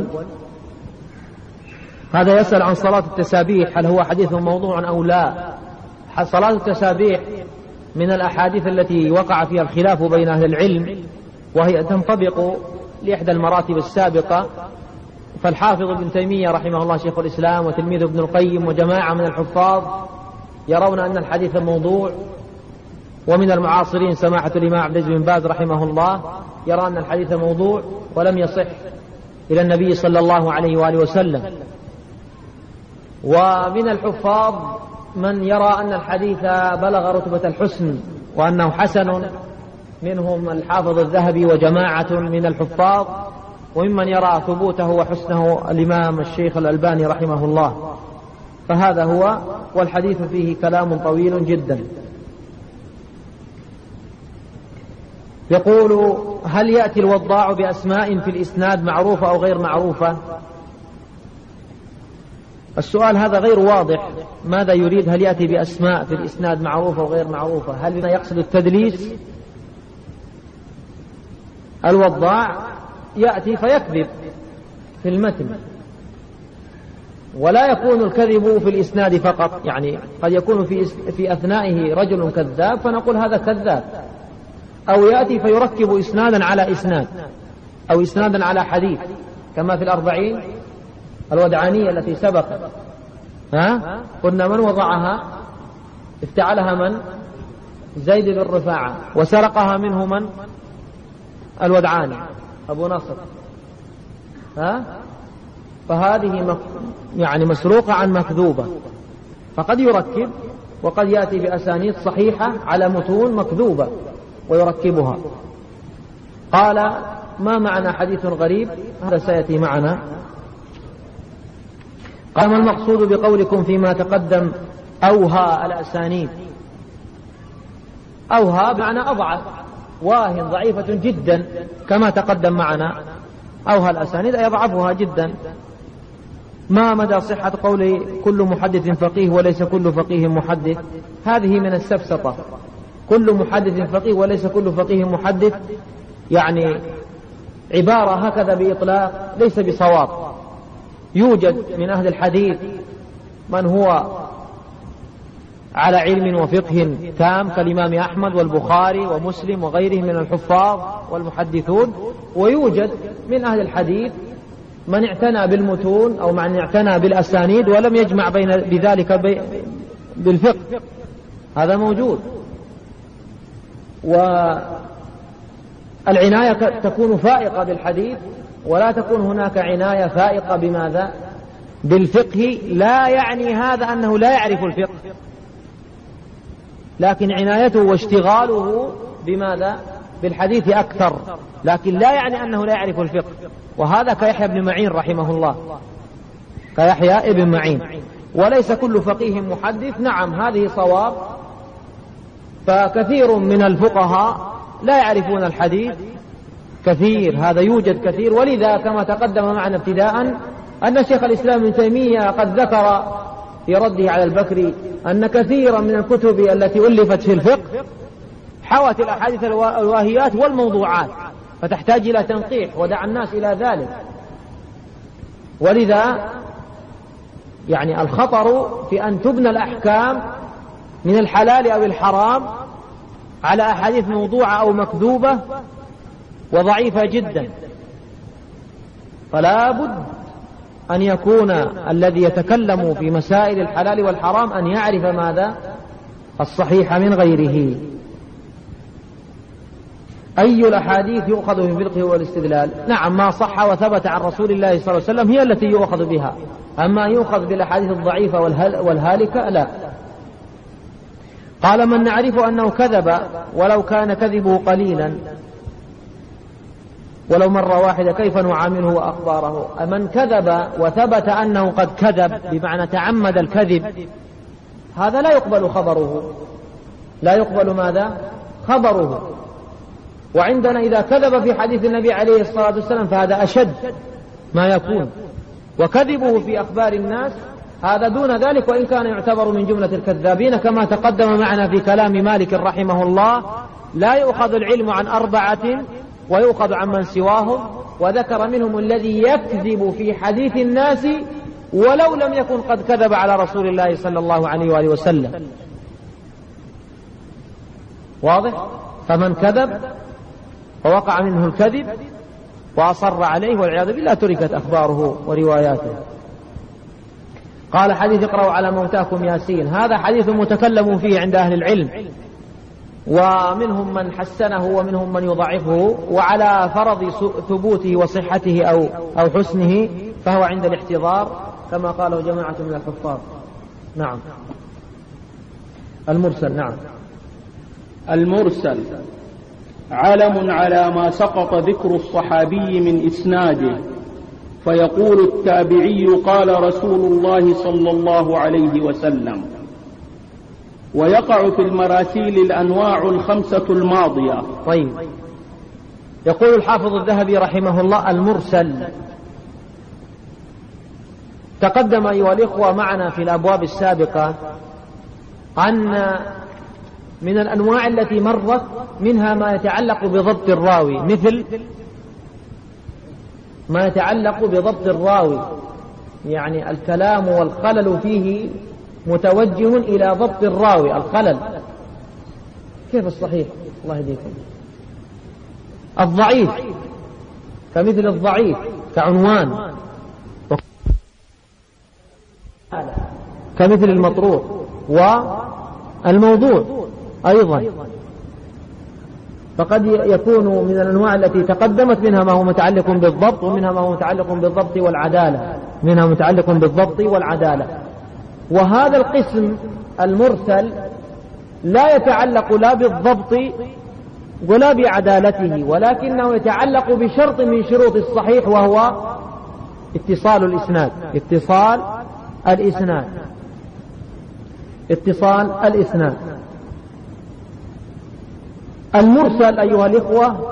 هذا يسأل عن صلاة التسابيح، هل هو حديث موضوع أو لا؟ صلاة التسابيح من الأحاديث التي وقع فيها الخلاف بين أهل العلم، وهي تنطبق لإحدى المراتب السابقة. فالحافظ ابن تيمية رحمه الله شيخ الإسلام وتلميذ ابن القيم وجماعة من الحفاظ يرون أن الحديث موضوع، ومن المعاصرين سماحة الإمام عبد العزيز بن باز رحمه الله يرى أن الحديث موضوع ولم يصح إلى النبي صلى الله عليه وآله وسلم. ومن الحفاظ من يرى أن الحديث بلغ رتبة الحسن وأنه حسن، منهم الحافظ الذهبي وجماعة من الحفاظ. وممن يرى ثبوته وحسنه الإمام الشيخ الألباني رحمه الله. فهذا هو، والحديث فيه كلام طويل جدا. يقول هل يأتي الوضاع بأسماء في الإسناد معروفة أو غير معروفة؟ السؤال هذا غير واضح، ماذا يريد؟ هل يأتي بأسماء في الإسناد معروفة وغير معروفة؟ هل يقصد التدليس؟ الوضاع يأتي فيكذب في المتن، ولا يكون الكذب في الإسناد فقط، يعني قد يكون في أثنائه رجل كذاب فنقول هذا كذاب، أو يأتي فيركب إسنادا على إسناد أو إسنادا على حديث، كما في الأربعين الودعانية التي سبقت. قلنا من وضعها؟ افتعلها من؟ زيد بن رفاعة، وسرقها منه من؟ الودعاني أبو نصر. فهذه يعني مسروقة عن مكذوبة، فقد يركب وقد يأتي بأسانيد صحيحة على متون مكذوبة ويركبها. قال ما معنى حديث غريب؟ هذا سيأتي معنا. قال: ما المقصود بقولكم فيما تقدم أوهى الأسانيد؟ أوهى بمعنى أضعف، واهن ضعيفة جدا كما تقدم معنا. أوهى الأسانيد أي أضعفها جدا. ما مدى صحة قول كل محدث فقيه وليس كل فقيه محدث؟ هذه من السفسطة. كل محدث فقيه وليس كل فقيه محدث، يعني عبارة هكذا بإطلاق ليس بصواب. يوجد من أهل الحديث من هو على علم وفقه تام كالإمام أحمد والبخاري ومسلم وغيرهم من الحفاظ والمحدثون، ويوجد من أهل الحديث من اعتنى بالمتون أو من اعتنى بالأسانيد ولم يجمع بذلك بالفقه. هذا موجود. والعناية تكون فائقة بالحديث، ولا تكون هناك عناية فائقة بماذا؟ بالفقه. لا يعني هذا أنه لا يعرف الفقه، لكن عنايته واشتغاله بماذا؟ بالحديث أكثر، لكن لا يعني أنه لا يعرف الفقه. وهذا كيحيى بن معين رحمه الله، كيحيى بن معين. وليس كل فقيه محدث، نعم هذه صواب. فكثير من الفقهاء لا يعرفون الحديث، كثير، هذا يوجد كثير. ولذا كما تقدم معنا ابتداء أن شيخ الإسلام ابن تيمية قد ذكر في رده على البكري أن كثيرا من الكتب التي ألفت في الفقه حوت الأحاديث الواهيات والموضوعات، فتحتاج إلى تنقيح، ودعا الناس إلى ذلك. ولذا يعني الخطر في أن تبنى الأحكام من الحلال أو الحرام على أحاديث موضوعة أو مكذوبة وضعيفة جدا. فلا بد أن يكون الذي يتكلم في مسائل الحلال والحرام أن يعرف ماذا؟ الصحيح من غيره. أي الأحاديث يؤخذ من الفقه والاستدلال؟ نعم ما صح وثبت عن رسول الله صلى الله عليه وسلم هي التي يؤخذ بها، أما يؤخذ بالأحاديث الضعيفة والهالكة لا. قال: من نعرف أنه كذب ولو كان كذبه قليلا ولو مرة واحدة كيف نعامله وأخباره؟ من كذب وثبت أنه قد كذب بمعنى تعمد الكذب، هذا لا يقبل خبره، لا يقبل ماذا؟ خبره. وعندنا إذا كذب في حديث النبي عليه الصلاة والسلام فهذا أشد ما يكون، وكذبه في أخبار الناس هذا دون ذلك، وإن كان يعتبر من جملة الكذابين كما تقدم معنا في كلام مالك رحمه الله: لا يؤخذ العلم عن أربعة ويؤخذ عن من سواهم، وذكر منهم الذي يكذب في حديث الناس ولو لم يكن قد كذب على رسول الله صلى الله عليه وآله وسلم. واضح؟ فمن كذب فوقع منه الكذب وأصر عليه والعياذ بالله تركت أخباره ورواياته. قال: حديث اقرأوا على موتاكم ياسين، هذا حديث متكلم فيه عند أهل العلم، ومنهم من حسنه ومنهم من يضعفه، وعلى فرض ثبوته وصحته أو حسنه فهو عند الاحتضار كما قاله جماعة من الحفاظ. نعم. المرسل. نعم. المرسل علم على ما سقط ذكر الصحابي من إسناده، فيقول التابعي قال رسول الله صلى الله عليه وسلم. ويقع في المراسيل الأنواع الخمسة الماضية. طيب، يقول الحافظ الذهبي رحمه الله: المرسل تقدم أيها الإخوة معنا في الأبواب السابقة أن من الأنواع التي مرت منها ما يتعلق بضبط الراوي، مثل ما يتعلق بضبط الراوي، يعني الكلام والخلل فيه متوجه إلى ضبط الراوي. الخلل كيف الصحيح؟ الله يهديكم. الضعيف كمثل الضعيف كعنوان، كمثل المطروح والموضوع أيضا. فقد يكون من الأنواع التي تقدمت منها ما هو متعلق بالضبط، ومنها ما هو متعلق بالضبط والعدالة، منها متعلق بالضبط والعدالة. وهذا القسم المرسل لا يتعلق لا بالضبط ولا بعدالته، ولكنه يتعلق بشرط من شروط الصحيح، وهو اتصال الإسناد. اتصال الإسناد. المرسل أيها الإخوة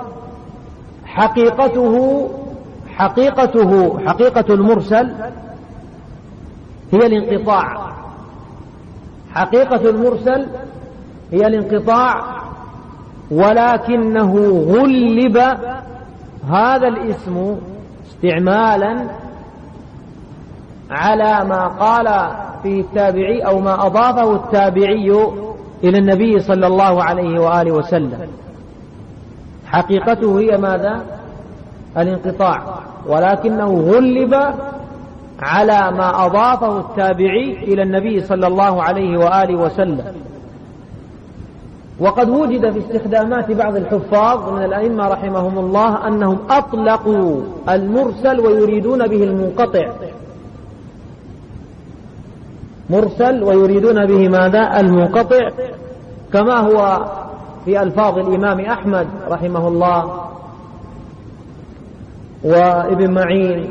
حقيقة المرسل هي الانقطاع. حقيقة المرسل هي الانقطاع، ولكنه غلب هذا الاسم استعمالا على ما قال فيه التابعي أو ما أضافه التابعي إلى النبي صلى الله عليه وآله وسلم. حقيقته هي ماذا؟ الانقطاع، ولكنه غلب على ما أضافه التابعي إلى النبي صلى الله عليه وآله وسلم. وقد وجد في استخدامات بعض الحفاظ من الأئمة رحمهم الله أنهم أطلقوا المرسل ويريدون به المنقطع. مرسل ويريدون به ماذا؟ المنقطع، كما هو في ألفاظ الإمام أحمد رحمه الله وابن معين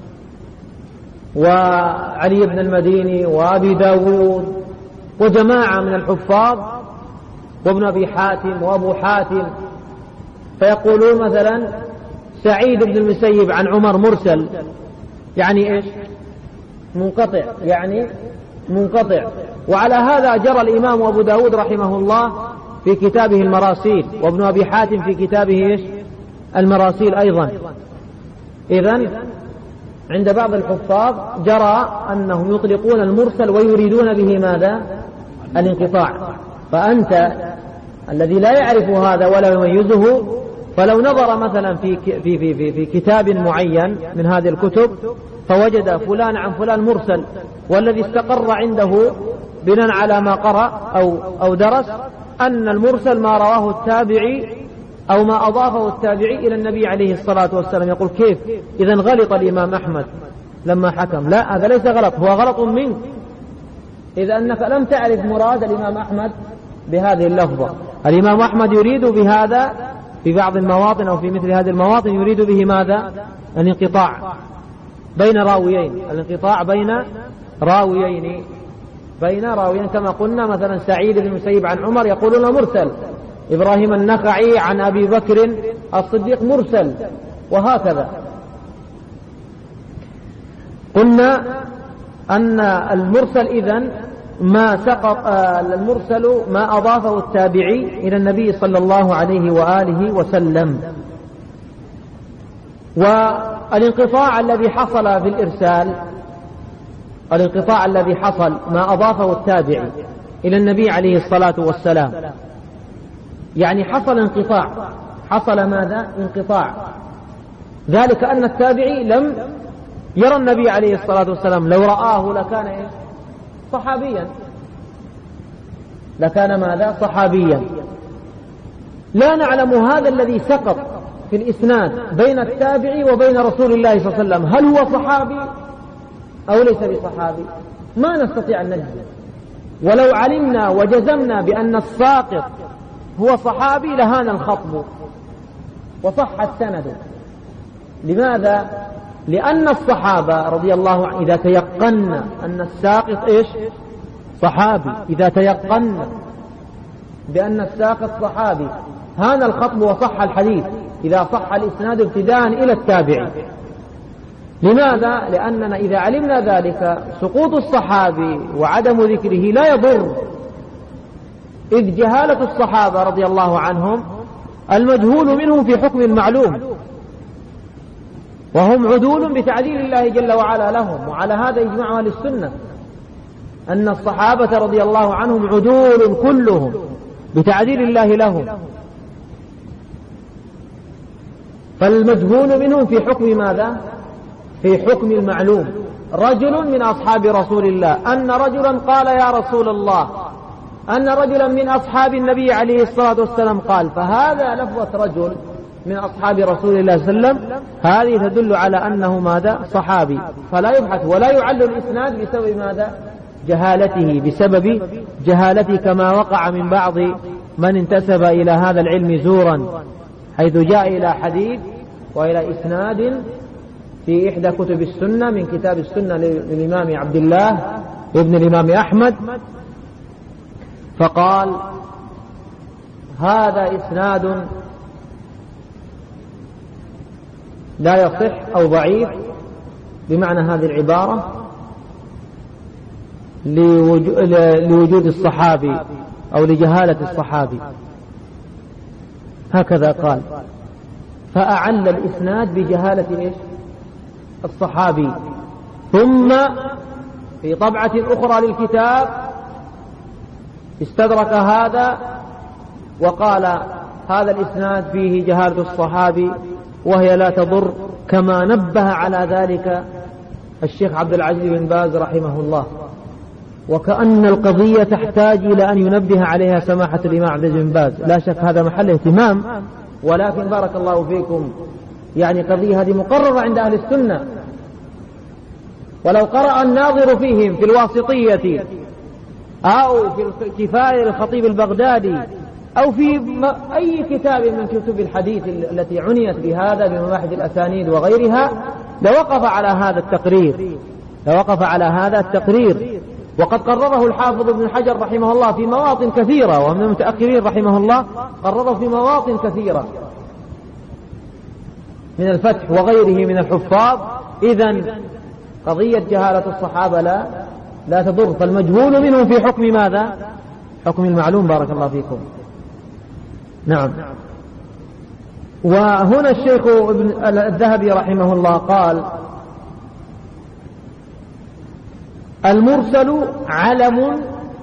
وعلي بن المديني وأبي داود وجماعة من الحفاظ وابن أبي حاتم وأبو حاتم، فيقولون مثلا سعيد بن المسيب عن عمر مرسل، يعني إيش؟ منقطع، يعني منقطع. وعلى هذا جرى الإمام أبو داود رحمه الله في كتابه المراسيل، وابن أبي حاتم في كتابه إيش؟ المراسيل أيضا. إذن عند بعض الحفاظ جرى أنهم يطلقون المرسل ويريدون به ماذا؟ الانقطاع. فأنت الذي لا يعرف هذا ولا يميزه، فلو نظر مثلا في كتاب معين من هذه الكتب فوجد فلان عن فلان مرسل، والذي استقر عنده بناء على ما قرأ أو درس أن المرسل ما رواه التابعي أو ما أضافه التابعي إلى النبي عليه الصلاة والسلام، يقول كيف؟ إذن غلط الإمام أحمد لما حكم. لا، هذا ليس غلط، هو غلط منك، إذا أنك لم تعرف مراد الإمام أحمد بهذه اللفظة. الإمام أحمد يريد بهذا في بعض المواطن أو في مثل هذه المواطن يريد به ماذا؟ الانقطاع بين راويين، الانقطاع بين راويين كما قلنا مثلا سعيد بن المسيب عن عمر يقولون مرسل، إبراهيم النخعي عن أبي بكر الصديق مرسل، وهكذا. قلنا أن المرسل إذن ما سقط المرسل ما أضافه التابعي إلى النبي صلى الله عليه وآله وسلم. والانقطاع الذي حصل في الإرسال، الانقطاع الذي حصل ما أضافه التابعي إلى النبي عليه الصلاة والسلام، يعني حصل انقطاع. حصل ماذا؟ انقطاع. ذلك أن التابعي لم يرى النبي عليه الصلاة والسلام، لو رآه لكان إيه؟ صحابيا، لكان ماذا؟ صحابيا. لا نعلم هذا الذي سقط في الإسناد بين التابعي وبين رسول الله صلى الله عليه وسلم هل هو صحابي أو ليس بصحابي، ما نستطيع أن نجزم. ولو علمنا وجزمنا بأن الساقط هو صحابي لهان الخطب وصح السند. لماذا؟ لأن الصحابة رضي الله عنهم إذا تيقنا أن الساقط إيش؟ صحابي، إذا تيقنا بأن الساقط صحابي هان الخطب وصح الحديث إذا صح الإسناد ابتداء إلى التابعي. لماذا؟ لأننا إذا علمنا ذلك سقوط الصحابي وعدم ذكره لا يضر، إذ جهالة الصحابة رضي الله عنهم المجهول منهم في حكم المعلوم، وهم عدول بتعديل الله جل وعلا لهم. وعلى هذا يجمع أهل السنة أن الصحابة رضي الله عنهم عدول كلهم بتعديل الله لهم، فالمجهول منهم في حكم ماذا؟ في حكم المعلوم. رجل من أصحاب رسول الله أن رجلا قال يا رسول الله، أن رجلا من أصحاب النبي عليه الصلاة والسلام قال، فهذا لفظة رجل من أصحاب رسول الله صلى الله عليه وسلم هذه تدل على أنه ماذا؟ صحابي، فلا يبحث ولا يعل الإسناد بسبب ماذا؟ جهالته، بسبب جهالته كما وقع من بعض من انتسب إلى هذا العلم زورا، حيث جاء إلى حديث وإلى إسناد في إحدى كتب السنة من كتاب السنة للإمام عبد الله ابن الإمام أحمد، فقال هذا إسناد لا يصح أو ضعيف بمعنى هذه العبارة لوجود الصحابي أو لجهالة الصحابي، هكذا قال، فأعل الإسناد بجهالة الصحابي. ثم في طبعة أخرى للكتاب استدرك هذا وقال هذا الإسناد فيه جهالة الصحابي وهي لا تضر، كما نبه على ذلك الشيخ عبد العزيز بن باز رحمه الله. وكأن القضية تحتاج إلى أن ينبه عليها سماحة الإمام عبد العزيز بن باز، لا شك هذا محل اهتمام، ولكن بارك الله فيكم يعني قضية هذه مقررة عند أهل السنة، ولو قرأ الناظر فيهم في الواسطية أو في الكفاية للخطيب البغدادي أو في أي كتاب من كتب الحديث التي عنيت بهذا بمباحث الأسانيد وغيرها لوقف على هذا التقرير، وقد قرره الحافظ ابن حجر رحمه الله في مواطن كثيرة، ومن المتأخرين رحمه الله قرره في مواطن كثيرة من الفتح وغيره من الحفاظ. إذن قضية جهالة الصحابة لا تضر، فالمجهول منهم في حكم ماذا؟ حكم المعلوم، بارك الله فيكم. نعم. وهنا الشيخ الذهبي رحمه الله قال المرسل علم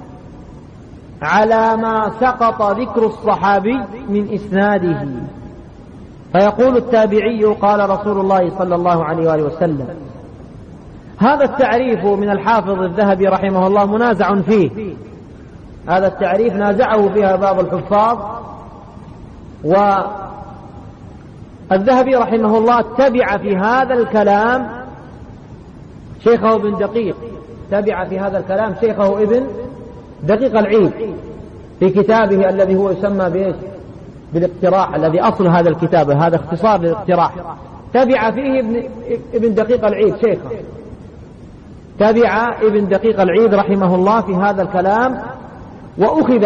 على ما سقط ذكر الصحابي من إسناده، فيقول التابعي قال رسول الله صلى الله عليه وآله وسلم. هذا التعريف من الحافظ الذهبي رحمه الله منازع فيه، هذا التعريف نازعه فيها بعض الحفاظ، والذهبي رحمه الله تبع في هذا الكلام شيخه ابن دقيق، تبع في هذا الكلام شيخه ابن دقيق العيد في كتابه الذي هو يسمى بالاقتراح، الذي أصل هذا الكتاب، هذا اختصار للاقتراح، تبع فيه ابن دقيق العيد شيخه، تبع ابن دقيق العيد رحمه الله في هذا الكلام، وأخذ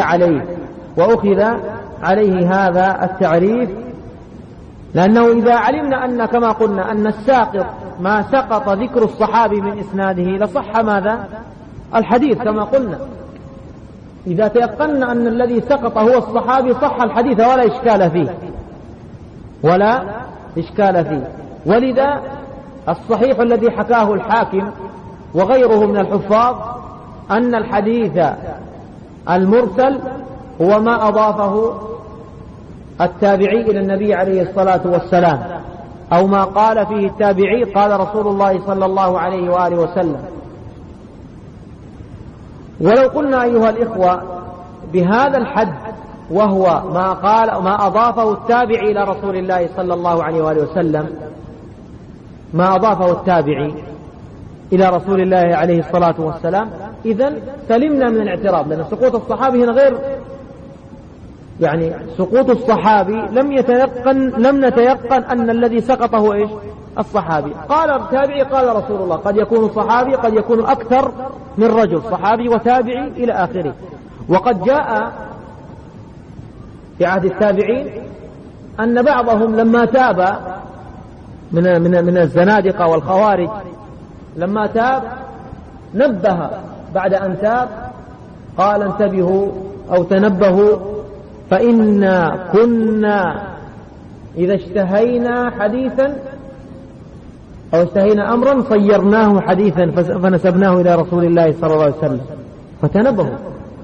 عليه هذا التعريف، لأنه إذا علمنا أن كما قلنا أن الساقط ما سقط ذكر الصحابي من إسناده لصح ماذا؟ الحديث كما قلنا، إذا تيقنا أن الذي سقط هو الصحابي صح الحديث ولا إشكال فيه. ولذا الصحيح الذي حكاه الحاكم وغيره من الحفاظ أن الحديث المرسل هو ما أضافه التابعي إلى النبي عليه الصلاة والسلام، أو ما قال فيه التابعي قال رسول الله صلى الله عليه وآله وسلم. ولو قلنا أيها الإخوة بهذا الحد، وهو ما أضافه التابعي إلى رسول الله صلى الله عليه وآله وسلم، ما أضافه التابعي إلى رسول الله عليه الصلاة والسلام، إذن سلمنا من الاعتراض، لأن سقوط الصحابي هنا غير، يعني سقوط الصحابي لم نتيقن أن الذي سقط هو إيش؟ الصحابي. قال التابعي قال رسول الله، قد يكون صحابي، قد يكون أكثر من رجل، صحابي وتابعي إلى آخره. وقد جاء في عهد التابعين أن بعضهم لما تاب من الزنادقة والخوارج، لما تاب نبه بعد أن تاب قال انتبهوا أو تنبهوا، فإنا كنا إذا اشتهينا حديثا أو اشتهينا أمرا صيرناه حديثا فنسبناه إلى رسول الله صلى الله عليه وسلم، فتنبهوا.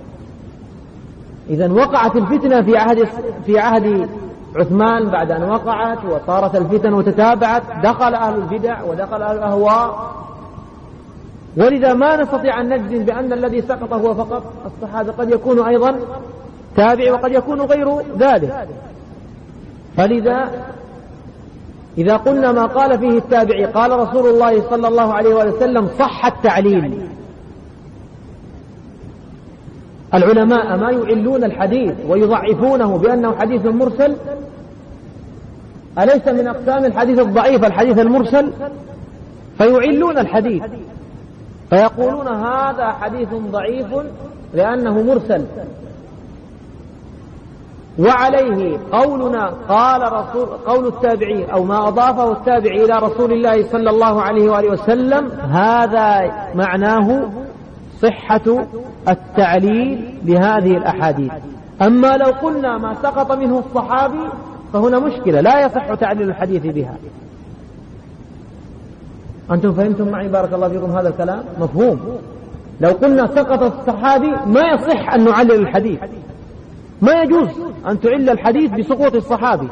إذن وقعت الفتنة في عهد عثمان، بعد أن وقعت وصارت الفتن وتتابعت، دخل أهل البدع ودخل أهل الأهواء، ولذا ما نستطيع أن نجزم بأن الذي سقط هو فقط الصحابة، قد يكون أيضا تابع وقد يكون غير ذلك. فلذا إذا قلنا ما قال فيه التابعي قال رسول الله صلى الله عليه وسلم صح التعليل، العلماء ما يعلون الحديث ويضعفونه بأنه حديث مرسل؟ أليس من أقسام الحديث الضعيف الحديث المرسل؟ فيعلون الحديث فيقولون هذا حديث ضعيف لأنه مرسل. وعليه قولنا قول التابعين أو ما أضافه التابعي إلى رسول الله صلى الله عليه وآله وسلم، هذا معناه صحة التعليل بهذه الأحاديث. أما لو قلنا ما سقط منه الصحابي فهنا مشكلة، لا يصح تعليل الحديث بها. أنتم فهمتم معي بارك الله فيكم هذا الكلام؟ مفهوم. لو قلنا سقط الصحابي ما يصح أن نعلل الحديث، ما يجوز أن تعل الحديث بسقوط الصحابي.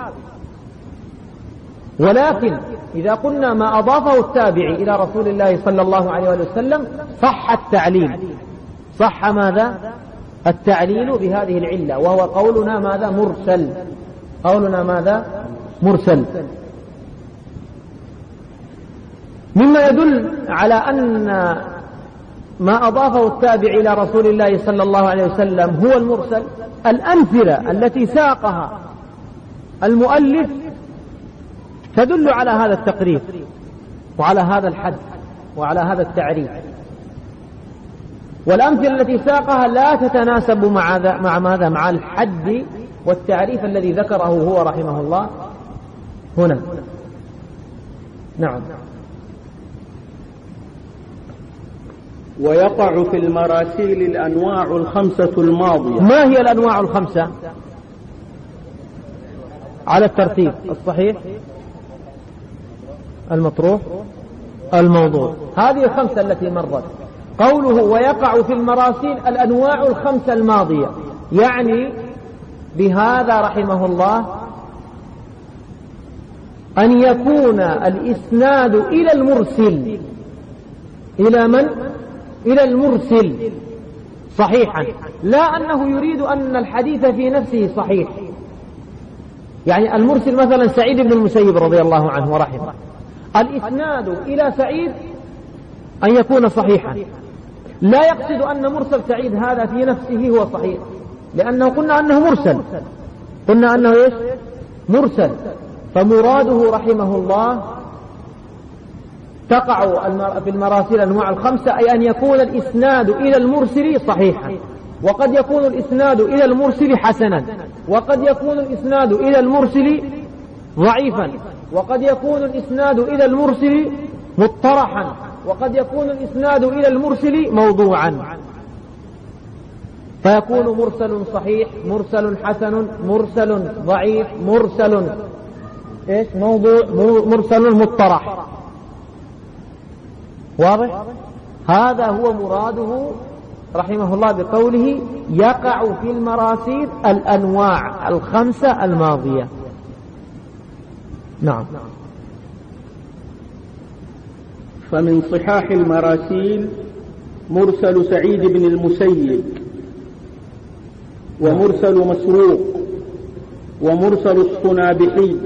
ولكن إذا قلنا ما أضافه التابعي إلى رسول الله صلى الله عليه وسلم صح التعليل. صح ماذا؟ التعليل بهذه العلة، وهو قولنا ماذا؟ مرسل. قولنا ماذا؟ مرسل. مما يدل على أن ما أضافه التابعي إلى رسول الله صلى الله عليه وسلم هو المرسل الأمثلة التي ساقها المؤلف تدل على هذا التقرير وعلى هذا الحد وعلى هذا التعريف. والأمثلة التي ساقها لا تتناسب مع ماذا؟ مع الحد والتعريف الذي ذكره هو رحمه الله هنا. نعم. ويقع في المراسيل الأنواع الخمسة الماضية. ما هي الأنواع الخمسة على الترتيب الصحيح؟ المطروح، الموضوع، هذه الخمسة التي مرت. قوله ويقع في المراسيل الأنواع الخمسة الماضية، يعني بهذا رحمه الله أن يكون الإسناد إلى المرسل. إلى من؟ إلى المرسل صحيحا، لا أنه يريد أن الحديث في نفسه صحيح. يعني المرسل مثلا سعيد بن المسيب رضي الله عنه ورحمه، الإسناد إلى سعيد أن يكون صحيحا، لا يقصد أن مرسل سعيد هذا في نفسه هو صحيح، لأنه قلنا أنه مرسل، قلنا أنه إيش؟ مرسل. فمراده رحمه الله تقع في المراسيل أنواع الخمسة، أي أن يكون الإسناد إلى المرسل صحيحا، وقد يكون الإسناد إلى المرسل حسنا، وقد يكون الإسناد إلى المرسل ضعيفا، وقد يكون الإسناد إلى المرسل مضطرحا، وقد يكون الإسناد إلى المرسل موضوعا. فيكون مرسل صحيح، مرسل حسن، مرسل ضعيف، مرسل إيش؟ موضوع، مرسل مضطرح. واضح؟ هذا هو مراده رحمه الله بقوله يقع في المراسيل الأنواع الخمسة الماضية. نعم. فمن صحاح المراسيل مرسل سعيد بن المسيب، ومرسل مسروق، ومرسل الصنابحي.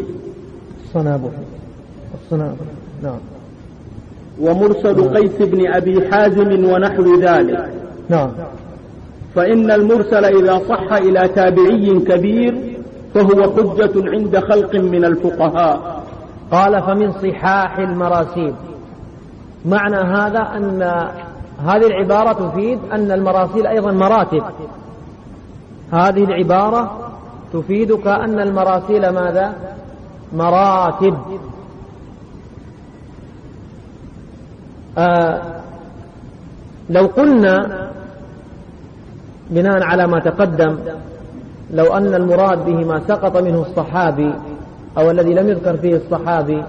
نعم. ومرسل قيس بن أبي حازم ونحو ذلك. نعم. فإن المرسل إذا صح إلى تابعي كبير فهو حجة عند خلق من الفقهاء. قال فمن صحاح المراسيل، معنى هذا أن هذه العبارة تفيد أن المراسيل أيضا مراتب. هذه العبارة تفيدك أن المراسيل ماذا؟ مراتب. لو قلنا بناء على ما تقدم لو أن المراد به ما سقط منه الصحابي أو الذي لم يذكر فيه الصحابي،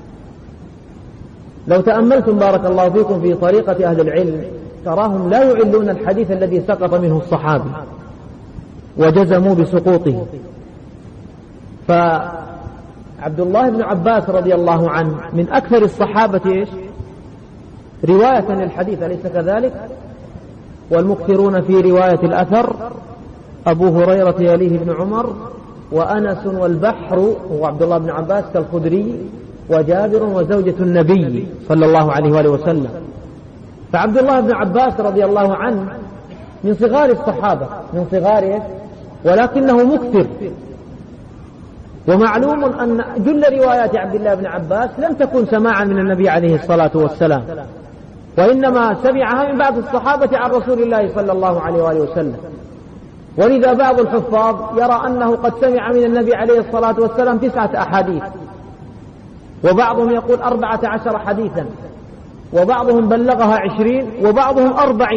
لو تأملتم بارك الله فيكم في طريقة أهل العلم تراهم لا يعلون الحديث الذي سقط منه الصحابي وجزموا بسقوطه. فعبد الله بن عباس رضي الله عنه من أكثر الصحابة إيش؟ رواية للحديث، أليس كذلك؟ والمكثرون في رواية الأثر أبو هريرة يليه ابن عمر، وأنس والبحر هو عبد الله بن عباس كالخدري، وجابر وزوجة النبي صلى الله عليه وآله وسلم. فعبد الله بن عباس رضي الله عنه من صغار الصحابة، من صغاره، ولكنه مكثر. ومعلوم أن جل روايات عبد الله بن عباس لم تكن سماعا من النبي عليه الصلاة والسلام، وإنما سمعها من بعض الصحابة عن رسول الله صلى الله عليه وآله وسلم. ولذا بعض الحفاظ يرى أنه قد سمع من النبي عليه الصلاة والسلام 9 أحاديث، وبعضهم يقول 14 حديثا، وبعضهم بلغها 20، وبعضهم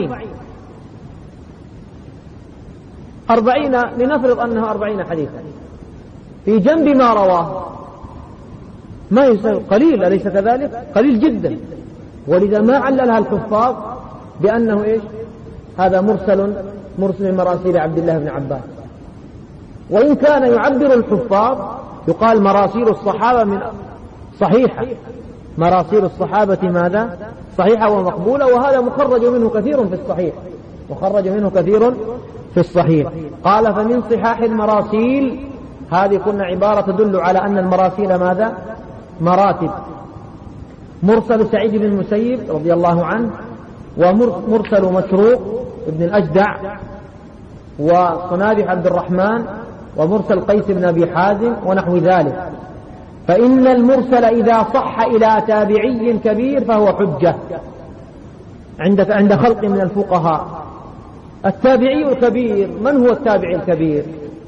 40. لنفرض أنه 40 حديثا في جنب ما رواه، ما يساوي قليل، أليس كذلك؟ قليل جدا. ولذا ما عللها الحفاظ بأنه إيش؟ هذا مرسل من مراسيل عبد الله بن عباس. وإن كان يعبر الحفاظ يقال مراسيل الصحابة من صحيحة، مراسيل الصحابة ماذا؟ صحيحة ومقبولة، وهذا مخرج منه كثير في الصحيح، مخرج منه كثير في الصحيح. قال فمن صحاح المراسيل، هذه كنا عبارة تدل على أن المراسيل ماذا؟ مراتب. مرسل سعيد بن المسيب رضي الله عنه، ومرسل مسروق ابن الأجدع، وصنابح عبد الرحمن، ومرسل قيس بن أبي حازم، ونحو ذلك. فإن المرسل إذا صح إلى تابعي كبير فهو حجة عند خلق من الفقهاء. التابعي الكبير من هو التابعي الكبير؟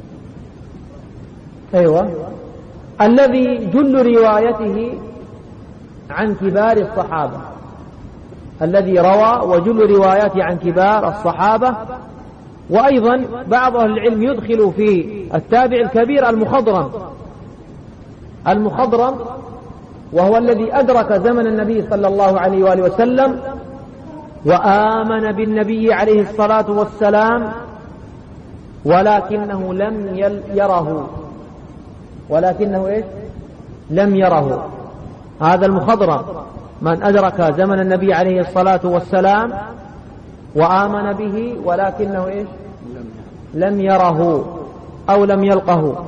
أيوة، الذي جل روايته عن كبار الصحابة، الذي روى وجل رواياته عن كبار الصحابة. وأيضا بعض أهل العلم يدخل في التابع الكبير المخضرم، وهو الذي أدرك زمن النبي صلى الله عليه وآله وسلم وآمن بالنبي عليه الصلاة والسلام، ولكنه لم يره، ولكنه إيش؟ لم يره. هذا المخضرم من أدرك زمن النبي عليه الصلاة والسلام وآمن به ولكنه إيش؟ لم يره أو لم يلقه.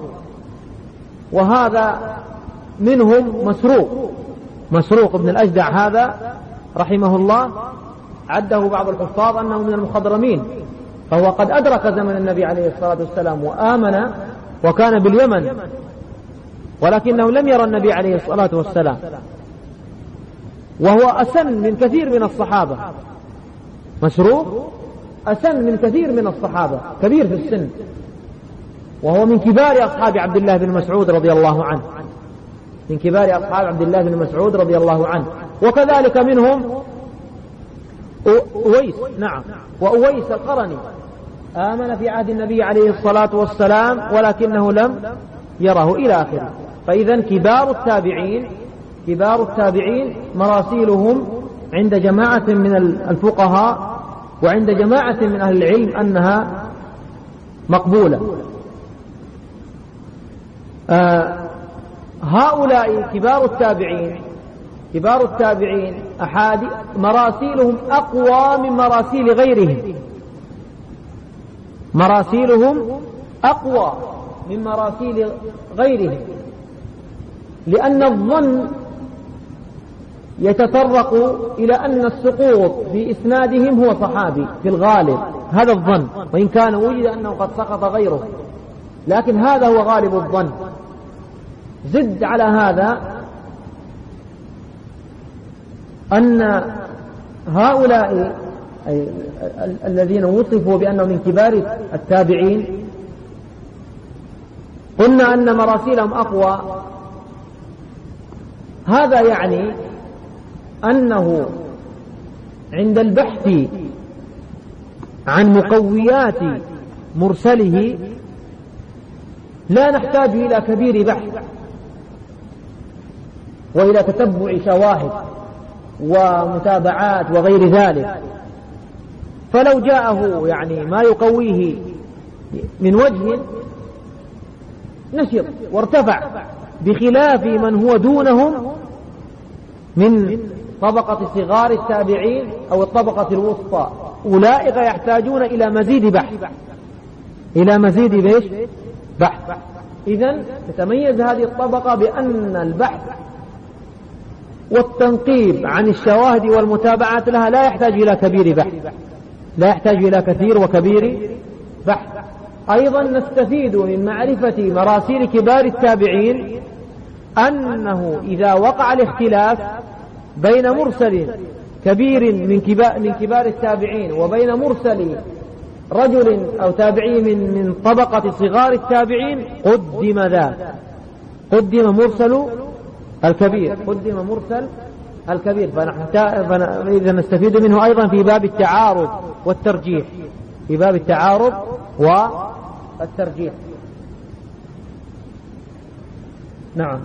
وهذا منهم مسروق ابن الأجدع، هذا رحمه الله عده بعض الحفاظ أنه من المخضرمين، فهو قد أدرك زمن النبي عليه الصلاة والسلام وآمن وكان باليمن، ولكنه لم يرى النبي عليه الصلاة والسلام، وهو أسن من كثير من الصحابة. مسروق أسن من كثير من الصحابة، كبير في السن، وهو من كبار أصحاب عبد الله بن مسعود رضي الله عنه، من كبار أصحاب عبد الله بن مسعود رضي الله عنه. وكذلك منهم أويس، نعم، وأويس القرني آمن في عهد النبي عليه الصلاة والسلام ولكنه لم يره، إلى آخره. فإذا كبار التابعين مراسيلهم عند جماعة من الفقهاء وعند جماعة من أهل العلم أنها مقبولة. هؤلاء كبار التابعين مراسيلهم أقوى من مراسيل غيرهم، مراسيلهم أقوى من مراسيل غيرهم، لأن الظن يتطرق إلى أن السقوط في إسنادهم هو صحابي في الغالب، هذا الظن، وإن كان وجد أنه قد سقط غيره، لكن هذا هو غالب الظن. زد على هذا أن هؤلاء الذين وصفوا بأنهم من كبار التابعين قلنا أن مراسيلهم أقوى. هذا يعني أنه عند البحث عن مقويات مرسله لا نحتاج إلى كبير بحث وإلى تتبع شواهد ومتابعات وغير ذلك، فلو جاءه يعني ما يقويه من وجه نشر وارتفع، بخلاف من هو دونهم من طبقة صغار التابعين أو الطبقة الوسطى، أولئك يحتاجون إلى مزيد بحث، إلى مزيد بحث. إذن تتميز هذه الطبقة بأن البحث والتنقيب عن الشواهد والمتابعات لها لا يحتاج إلى كبير بحث، لا يحتاج إلى كثير وكبير بحث. أيضا نستفيد من معرفة مراسيل كبار التابعين أنه إذا وقع الاختلاف بين مرسل كبير من كبار التابعين وبين مرسل رجل أو تابعي من طبقة صغار التابعين قدم ذا، قدم مرسل الكبير، قدم مرسل الكبير. فإذا نستفيد منه أيضا في باب التعارض والترجيح، في باب التعارض والترجيح. نعم.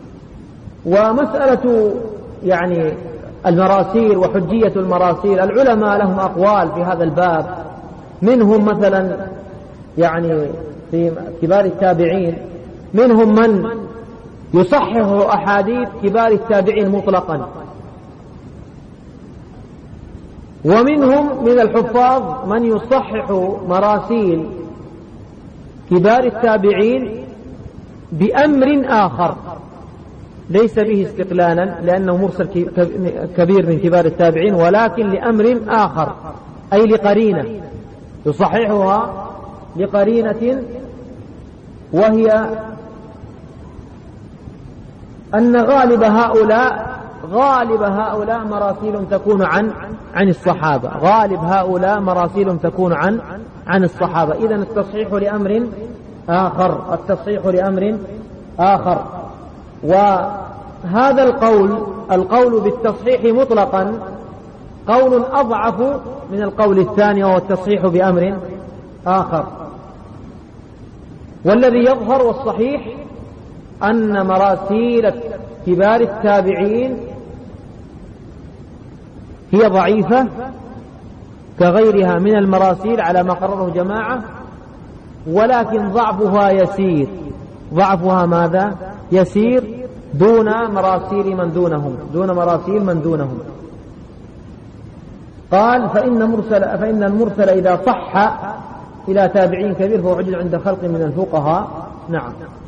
ومسألة يعني المراسيل وحجية المراسيل، العلماء لهم أقوال في هذا الباب. منهم مثلا يعني في كبار التابعين منهم من يصحح أحاديث كبار التابعين مطلقا، ومنهم من الحفاظ من يصحح مراسيل كبار التابعين بأمر آخر ليس به استقلالا لأنه مرسل كبير من كبار التابعين، ولكن لأمر آخر أي لقرينة، يصححها لقرينة، وهي أن غالب هؤلاء مراسيل تكون عن الصحابة، غالب هؤلاء مراسيل تكون عن الصحابة. إذن التصحيح لأمر آخر، التصحيح لأمر آخر. وهذا القول بالتصحيح مطلقا قول أضعف من القول الثاني وهو التصحيح بأمر آخر. والذي يظهر والصحيح أن مراسيل كبار التابعين هي ضعيفة كغيرها من المراسيل على ما قرره جماعة، ولكن ضعفها يسير. ضعفها ماذا؟ يسير دون مراسيل من دونهم، دون مراسيل من دونهم. قال فإن المرسل إذا صح إلى تابعين كبير فهو عدل عند خلق من الفقهاء. نعم.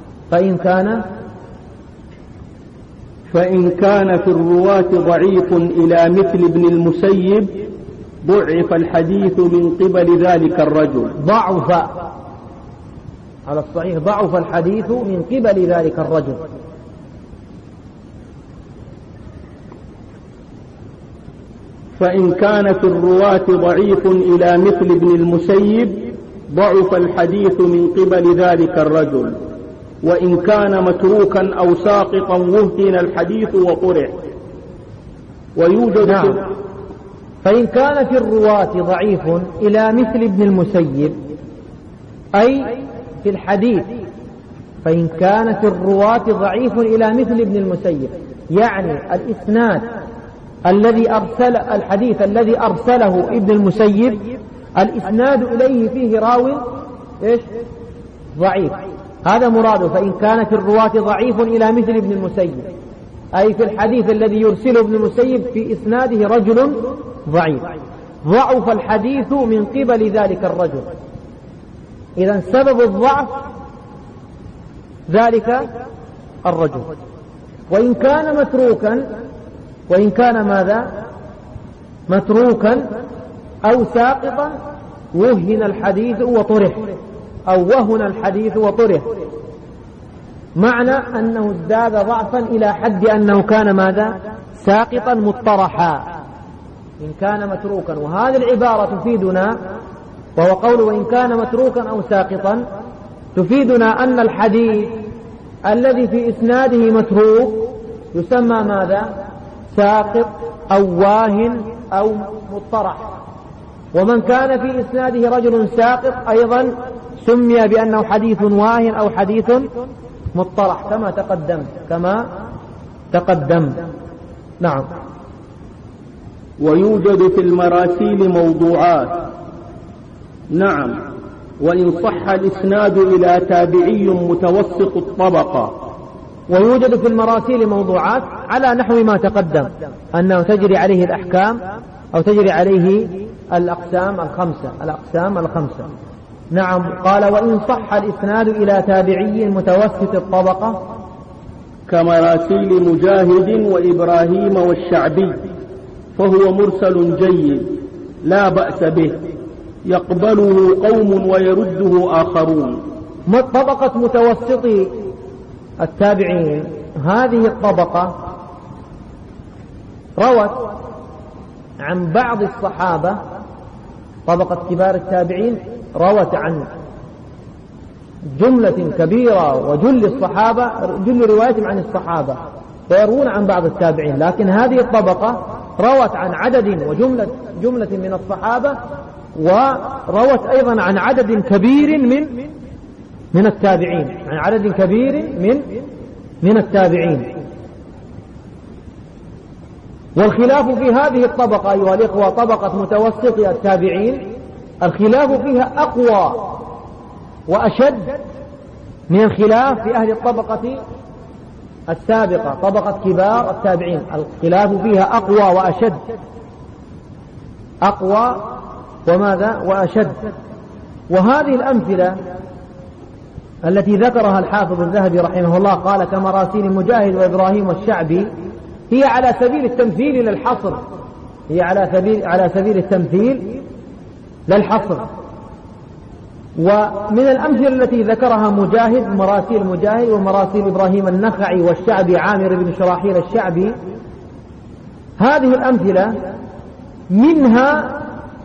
فإن كان في الرواة ضعيف إلى مثل ابن المسيب ضعف الحديث من قبل ذلك الرجل. ضعف على الصحيح، ضعف الحديث من قبل ذلك الرجل. فإن كان في الرواة ضعيف إلى مثل ابن المسيب ضعف الحديث من قبل ذلك الرجل، وإن كان متروكا أو ساقطا وهن الحديث وطرح. ويوجد نعم. فإن كان في الرواة ضعيف إلى مثل ابن المسيب أي في الحديث، فإن كان في الرواة ضعيف إلى مثل ابن المسيب يعني الإسناد الذي أرسل الحديث الذي أرسله ابن المسيب الإسناد إليه فيه راوي ضعيف، هذا مراده. فإن كان في الرواة ضعيف إلى مثل ابن المسيب أي في الحديث الذي يرسله ابن المسيب في إسناده رجل ضعيف، ضعف الحديث من قبل ذلك الرجل. إذن سبب الضعف ذلك الرجل. وإن كان متروكا، وإن كان ماذا؟ متروكا أو ساقطا وهن الحديث وطرح، أو وهن الحديث وطرح، معنى أنه ازداد ضعفا إلى حد أنه كان ماذا؟ ساقطا مطرحا إن كان متروكا. وهذه العبارة تفيدنا، وهو قول وإن كان متروكا أو ساقطا، تفيدنا أن الحديث الذي في إسناده متروك يسمى ماذا؟ ساقط أو واهن أو مطرح. ومن كان في إسناده رجل ساقط أيضا سمي بأنه حديث واهن أو حديث مطرح كما تقدم. نعم. ويوجد في المراسيل موضوعات. نعم. وإن صح الإسناد إلى تابعي متوسط الطبقة. ويوجد في المراسيل موضوعات على نحو ما تقدم، أنه تجري عليه الأحكام أو تجري عليه الأقسام الخمسة. نعم. قال وإن صح الإسناد إلى تابعي متوسط الطبقة كمراسيل مجاهد وإبراهيم والشعبي فهو مرسل جيد، لا بأس به، يقبله قوم ويرده آخرون. طبقة متوسطي التابعين، هذه الطبقة روت عن بعض الصحابة، طبقة كبار التابعين روت عن جملة كبيرة وجل الصحابة، جل روايتهم عن الصحابة ويروون عن بعض التابعين، لكن هذه الطبقة روت عن عدد جملة من الصحابة، وروت أيضا عن عدد كبير من التابعين، عن عدد كبير من التابعين. والخلاف في هذه الطبقة أيها الإخوة، طبقة متوسطي التابعين، الخلاف فيها أقوى وأشد من الخلاف في أهل الطبقة السابقة، طبقة كبار التابعين، الخلاف فيها أقوى وأشد، أقوى وماذا وأشد. وهذه الأمثلة التي ذكرها الحافظ الذهبي رحمه الله، قال كمراسيل مجاهد وإبراهيم والشعبي، هي على سبيل التمثيل للحصر، هي على سبيل التمثيل للحصر. ومن الأمثلة التي ذكرها مجاهد، مراسيل مجاهد ومراسيل إبراهيم النخعي والشعبي عامر بن شراحيل الشعبي، هذه الأمثلة منها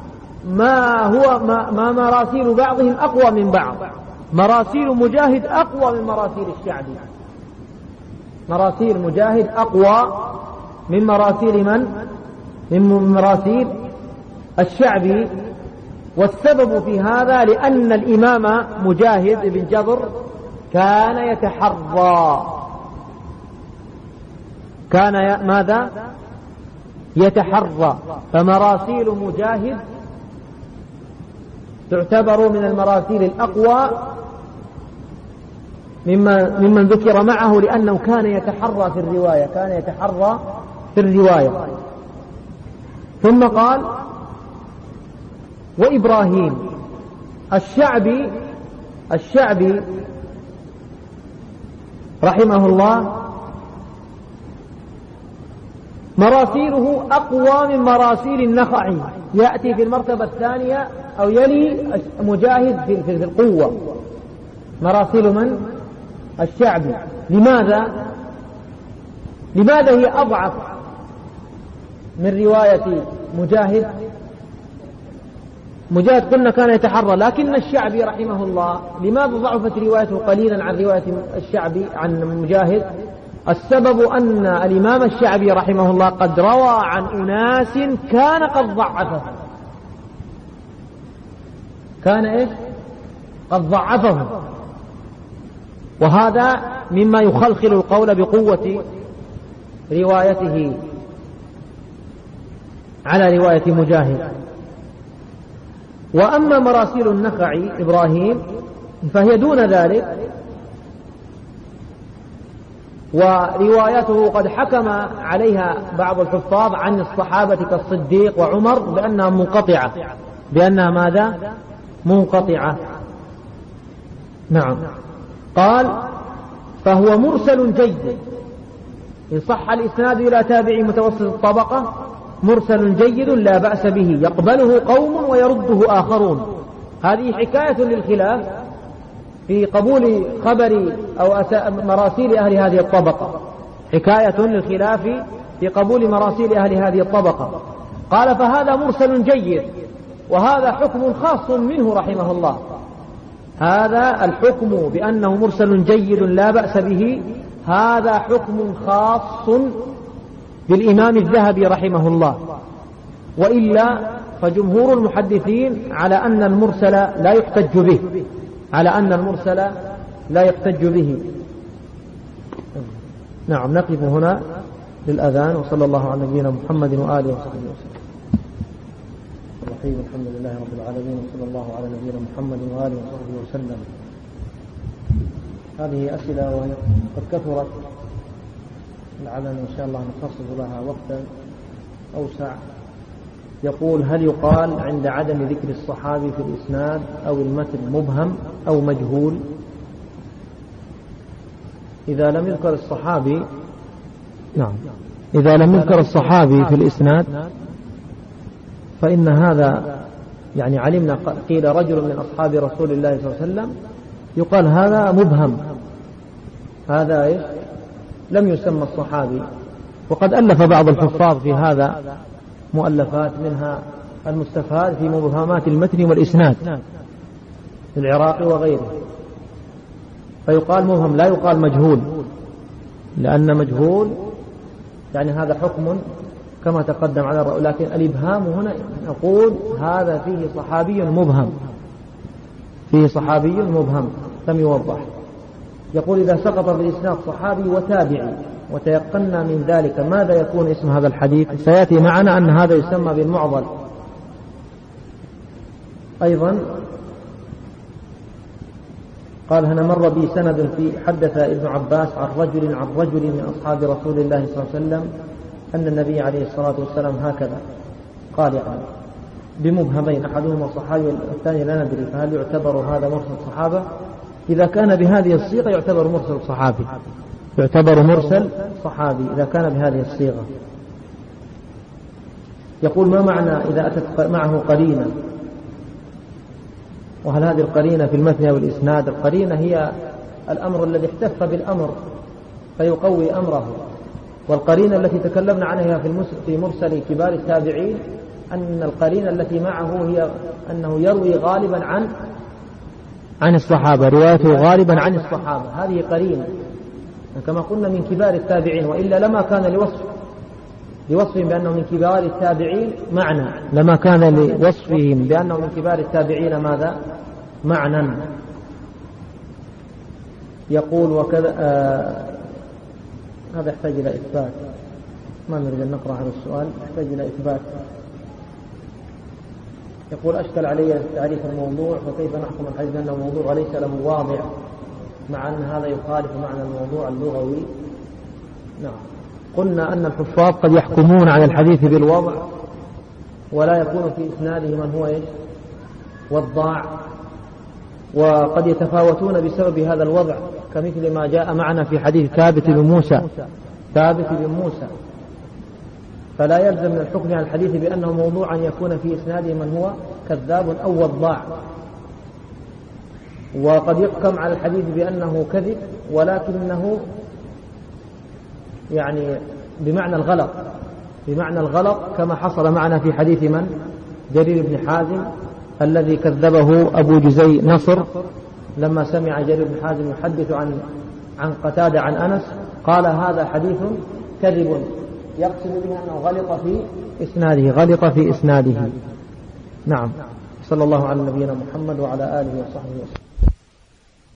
ما مراسيل بعضهم أقوى من بعض. مراسيل مجاهد أقوى من مراسيل الشعبي، مراسيل مجاهد أقوى من مراسيل من مراسيل الشعبي. والسبب في هذا لأن الإمام مجاهد بن جبر كان ماذا يتحرى، فمراسيل مجاهد تعتبر من المراسيل الأقوى ممن ذكر معه، لأنه كان يتحرى في الرواية. ثم قال وإبراهيم الشعبي رحمه الله مراسيله أقوى من مراسيل النخعي، يأتي في المرتبة الثانية أو يلي مجاهد في القوة. مراسيل من؟ الشعبي. لماذا هي أضعف من رواية مجاهد؟ مجاهد قلنا كان يتحرى، لكن الشعبي رحمه الله لماذا ضعفت روايته قليلا عن رواية الشعبي عن مجاهد؟ السبب أن الإمام الشعبي رحمه الله قد روى عن أناس كان قد ضعفه، قد ضعفه، وهذا مما يخلخل القول بقوة روايته على رواية مجاهد. وأما مراسيل النخعي إبراهيم فهي دون ذلك، وروايته قد حكم عليها بعض الحفاظ عن الصحابة كالصديق وعمر بأنها ماذا؟ منقطعة. نعم. قال فهو مرسل جيد إن صح الإسناد إلى تابعي متوسط الطبقة، مرسل جيد لا بأس به، يقبله قوم ويرده آخرون. هذه حكاية للخلاف في قبول خبر أو مراسيل أهل هذه الطبقة، حكاية للخلاف في قبول مراسيل أهل هذه الطبقة. قال فهذا مرسل جيد، وهذا حكم خاص منه رحمه الله. هذا الحكم بأنه مرسل جيد لا بأس به، هذا حكم خاص بالإمام الذهبي رحمه الله، وإلا فجمهور المحدثين على أن المرسل لا يحتج به، نعم. نقف هنا للأذان، وصلى الله على نبينا محمد وآله وصحبه وسلم. الرحيم الحمد لله رب العالمين، وصلى الله على نبينا محمد وآله وصحبه وسلم. هذه أسئلة وهي قد كثرت، لعلنا إن شاء الله نخصص لها وقتا أوسع. يقول هل يقال عند عدم ذكر الصحابي في الإسناد أو المتن مبهم أو مجهول؟ إذا لم يذكر الصحابي، نعم، إذا لم يذكر الصحابي في الإسناد فإن هذا يعني علمنا قيل رجل من أصحاب رسول الله صلى الله عليه وسلم، يقال هذا مبهم، هذا إيش؟ لم يسمى الصحابي. وقد ألف بعض الحفاظ في هذا مؤلفات، منها المستفاد في مبهمات المتن والإسناد العراقي وغيره، فيقال مبهم لا يقال مجهول، لأن مجهول يعني هذا حكم كما تقدم على الرأي، لكن الإبهام هنا نقول هذا فيه صحابي مبهم، فيه صحابي مبهم لم يوضح. يقول إذا سقط في الإسناد صحابي وتابعي وتيقنا من ذلك ماذا يكون اسم هذا الحديث؟ سيأتي معنا أن هذا يسمى بالمعضل. أيضا قال هنا مر بي سند في حدث ابن عباس عن رجل من أصحاب رسول الله صلى الله عليه وسلم أن النبي عليه الصلاة والسلام هكذا قال يعني بمبهمين، أحدهما صحابي والثاني لا ندري، فهل يعتبر هذا مرسل صحابة؟ إذا كان بهذه الصيغة يعتبر مرسل صحابي، يعتبر مرسل صحابي إذا كان بهذه الصيغة. يقول ما معنى إذا أتت معه قرينة؟ وهل هذه القرينة في المتن والإسناد؟ القرينة هي الأمر الذي احتف بالأمر فيقوي أمره، والقرينة التي تكلمنا عنها في مرسل كبار التابعين أن القرينة التي معه هي أنه يروي غالبا عن الصحابة، روايته غالبا عن الصحابة، هذه قرينة كما قلنا من كبار التابعين، وإلا لما كان لوصفهم بأنه من كبار التابعين معنى، لما كان لوصفهم بأنه من كبار التابعين ماذا؟ معنى. يقول وكذا هذا يحتاج إلى إثبات، ما نريد أن نقرأ هذا السؤال، يحتاج إلى إثبات. يقول أشكل علي تعريف الموضوع، فكيف نحكم الحديث أنه موضوع وليس له واضع مع أن هذا يخالف معنى الموضوع اللغوي؟ نعم، قلنا أن الحفاظ قد يحكمون على الحديث بالوضع ولا يكون في إسناده من هو إيش؟ وضاع، وقد يتفاوتون بسبب هذا الوضع، كمثل ما جاء معنا في حديث ثابت بن موسى، فلا يلزم من الحكم على الحديث بأنه موضوع أن يكون في إسناده من هو كذاب أو وضاع. وقد يحكم على الحديث بأنه كذب ولكنه يعني بمعنى الغلط كما حصل معنا في حديث من؟ جرير بن حازم الذي كذبه أبو جزي نصر لما سمع جرير بن حازم يحدث عن قتادة عن أنس، قال هذا حديث كذب، يقصد به أنه غلط في إسناده. نعم، صلى الله على نبينا محمد وعلى آله وصحبه وسلم.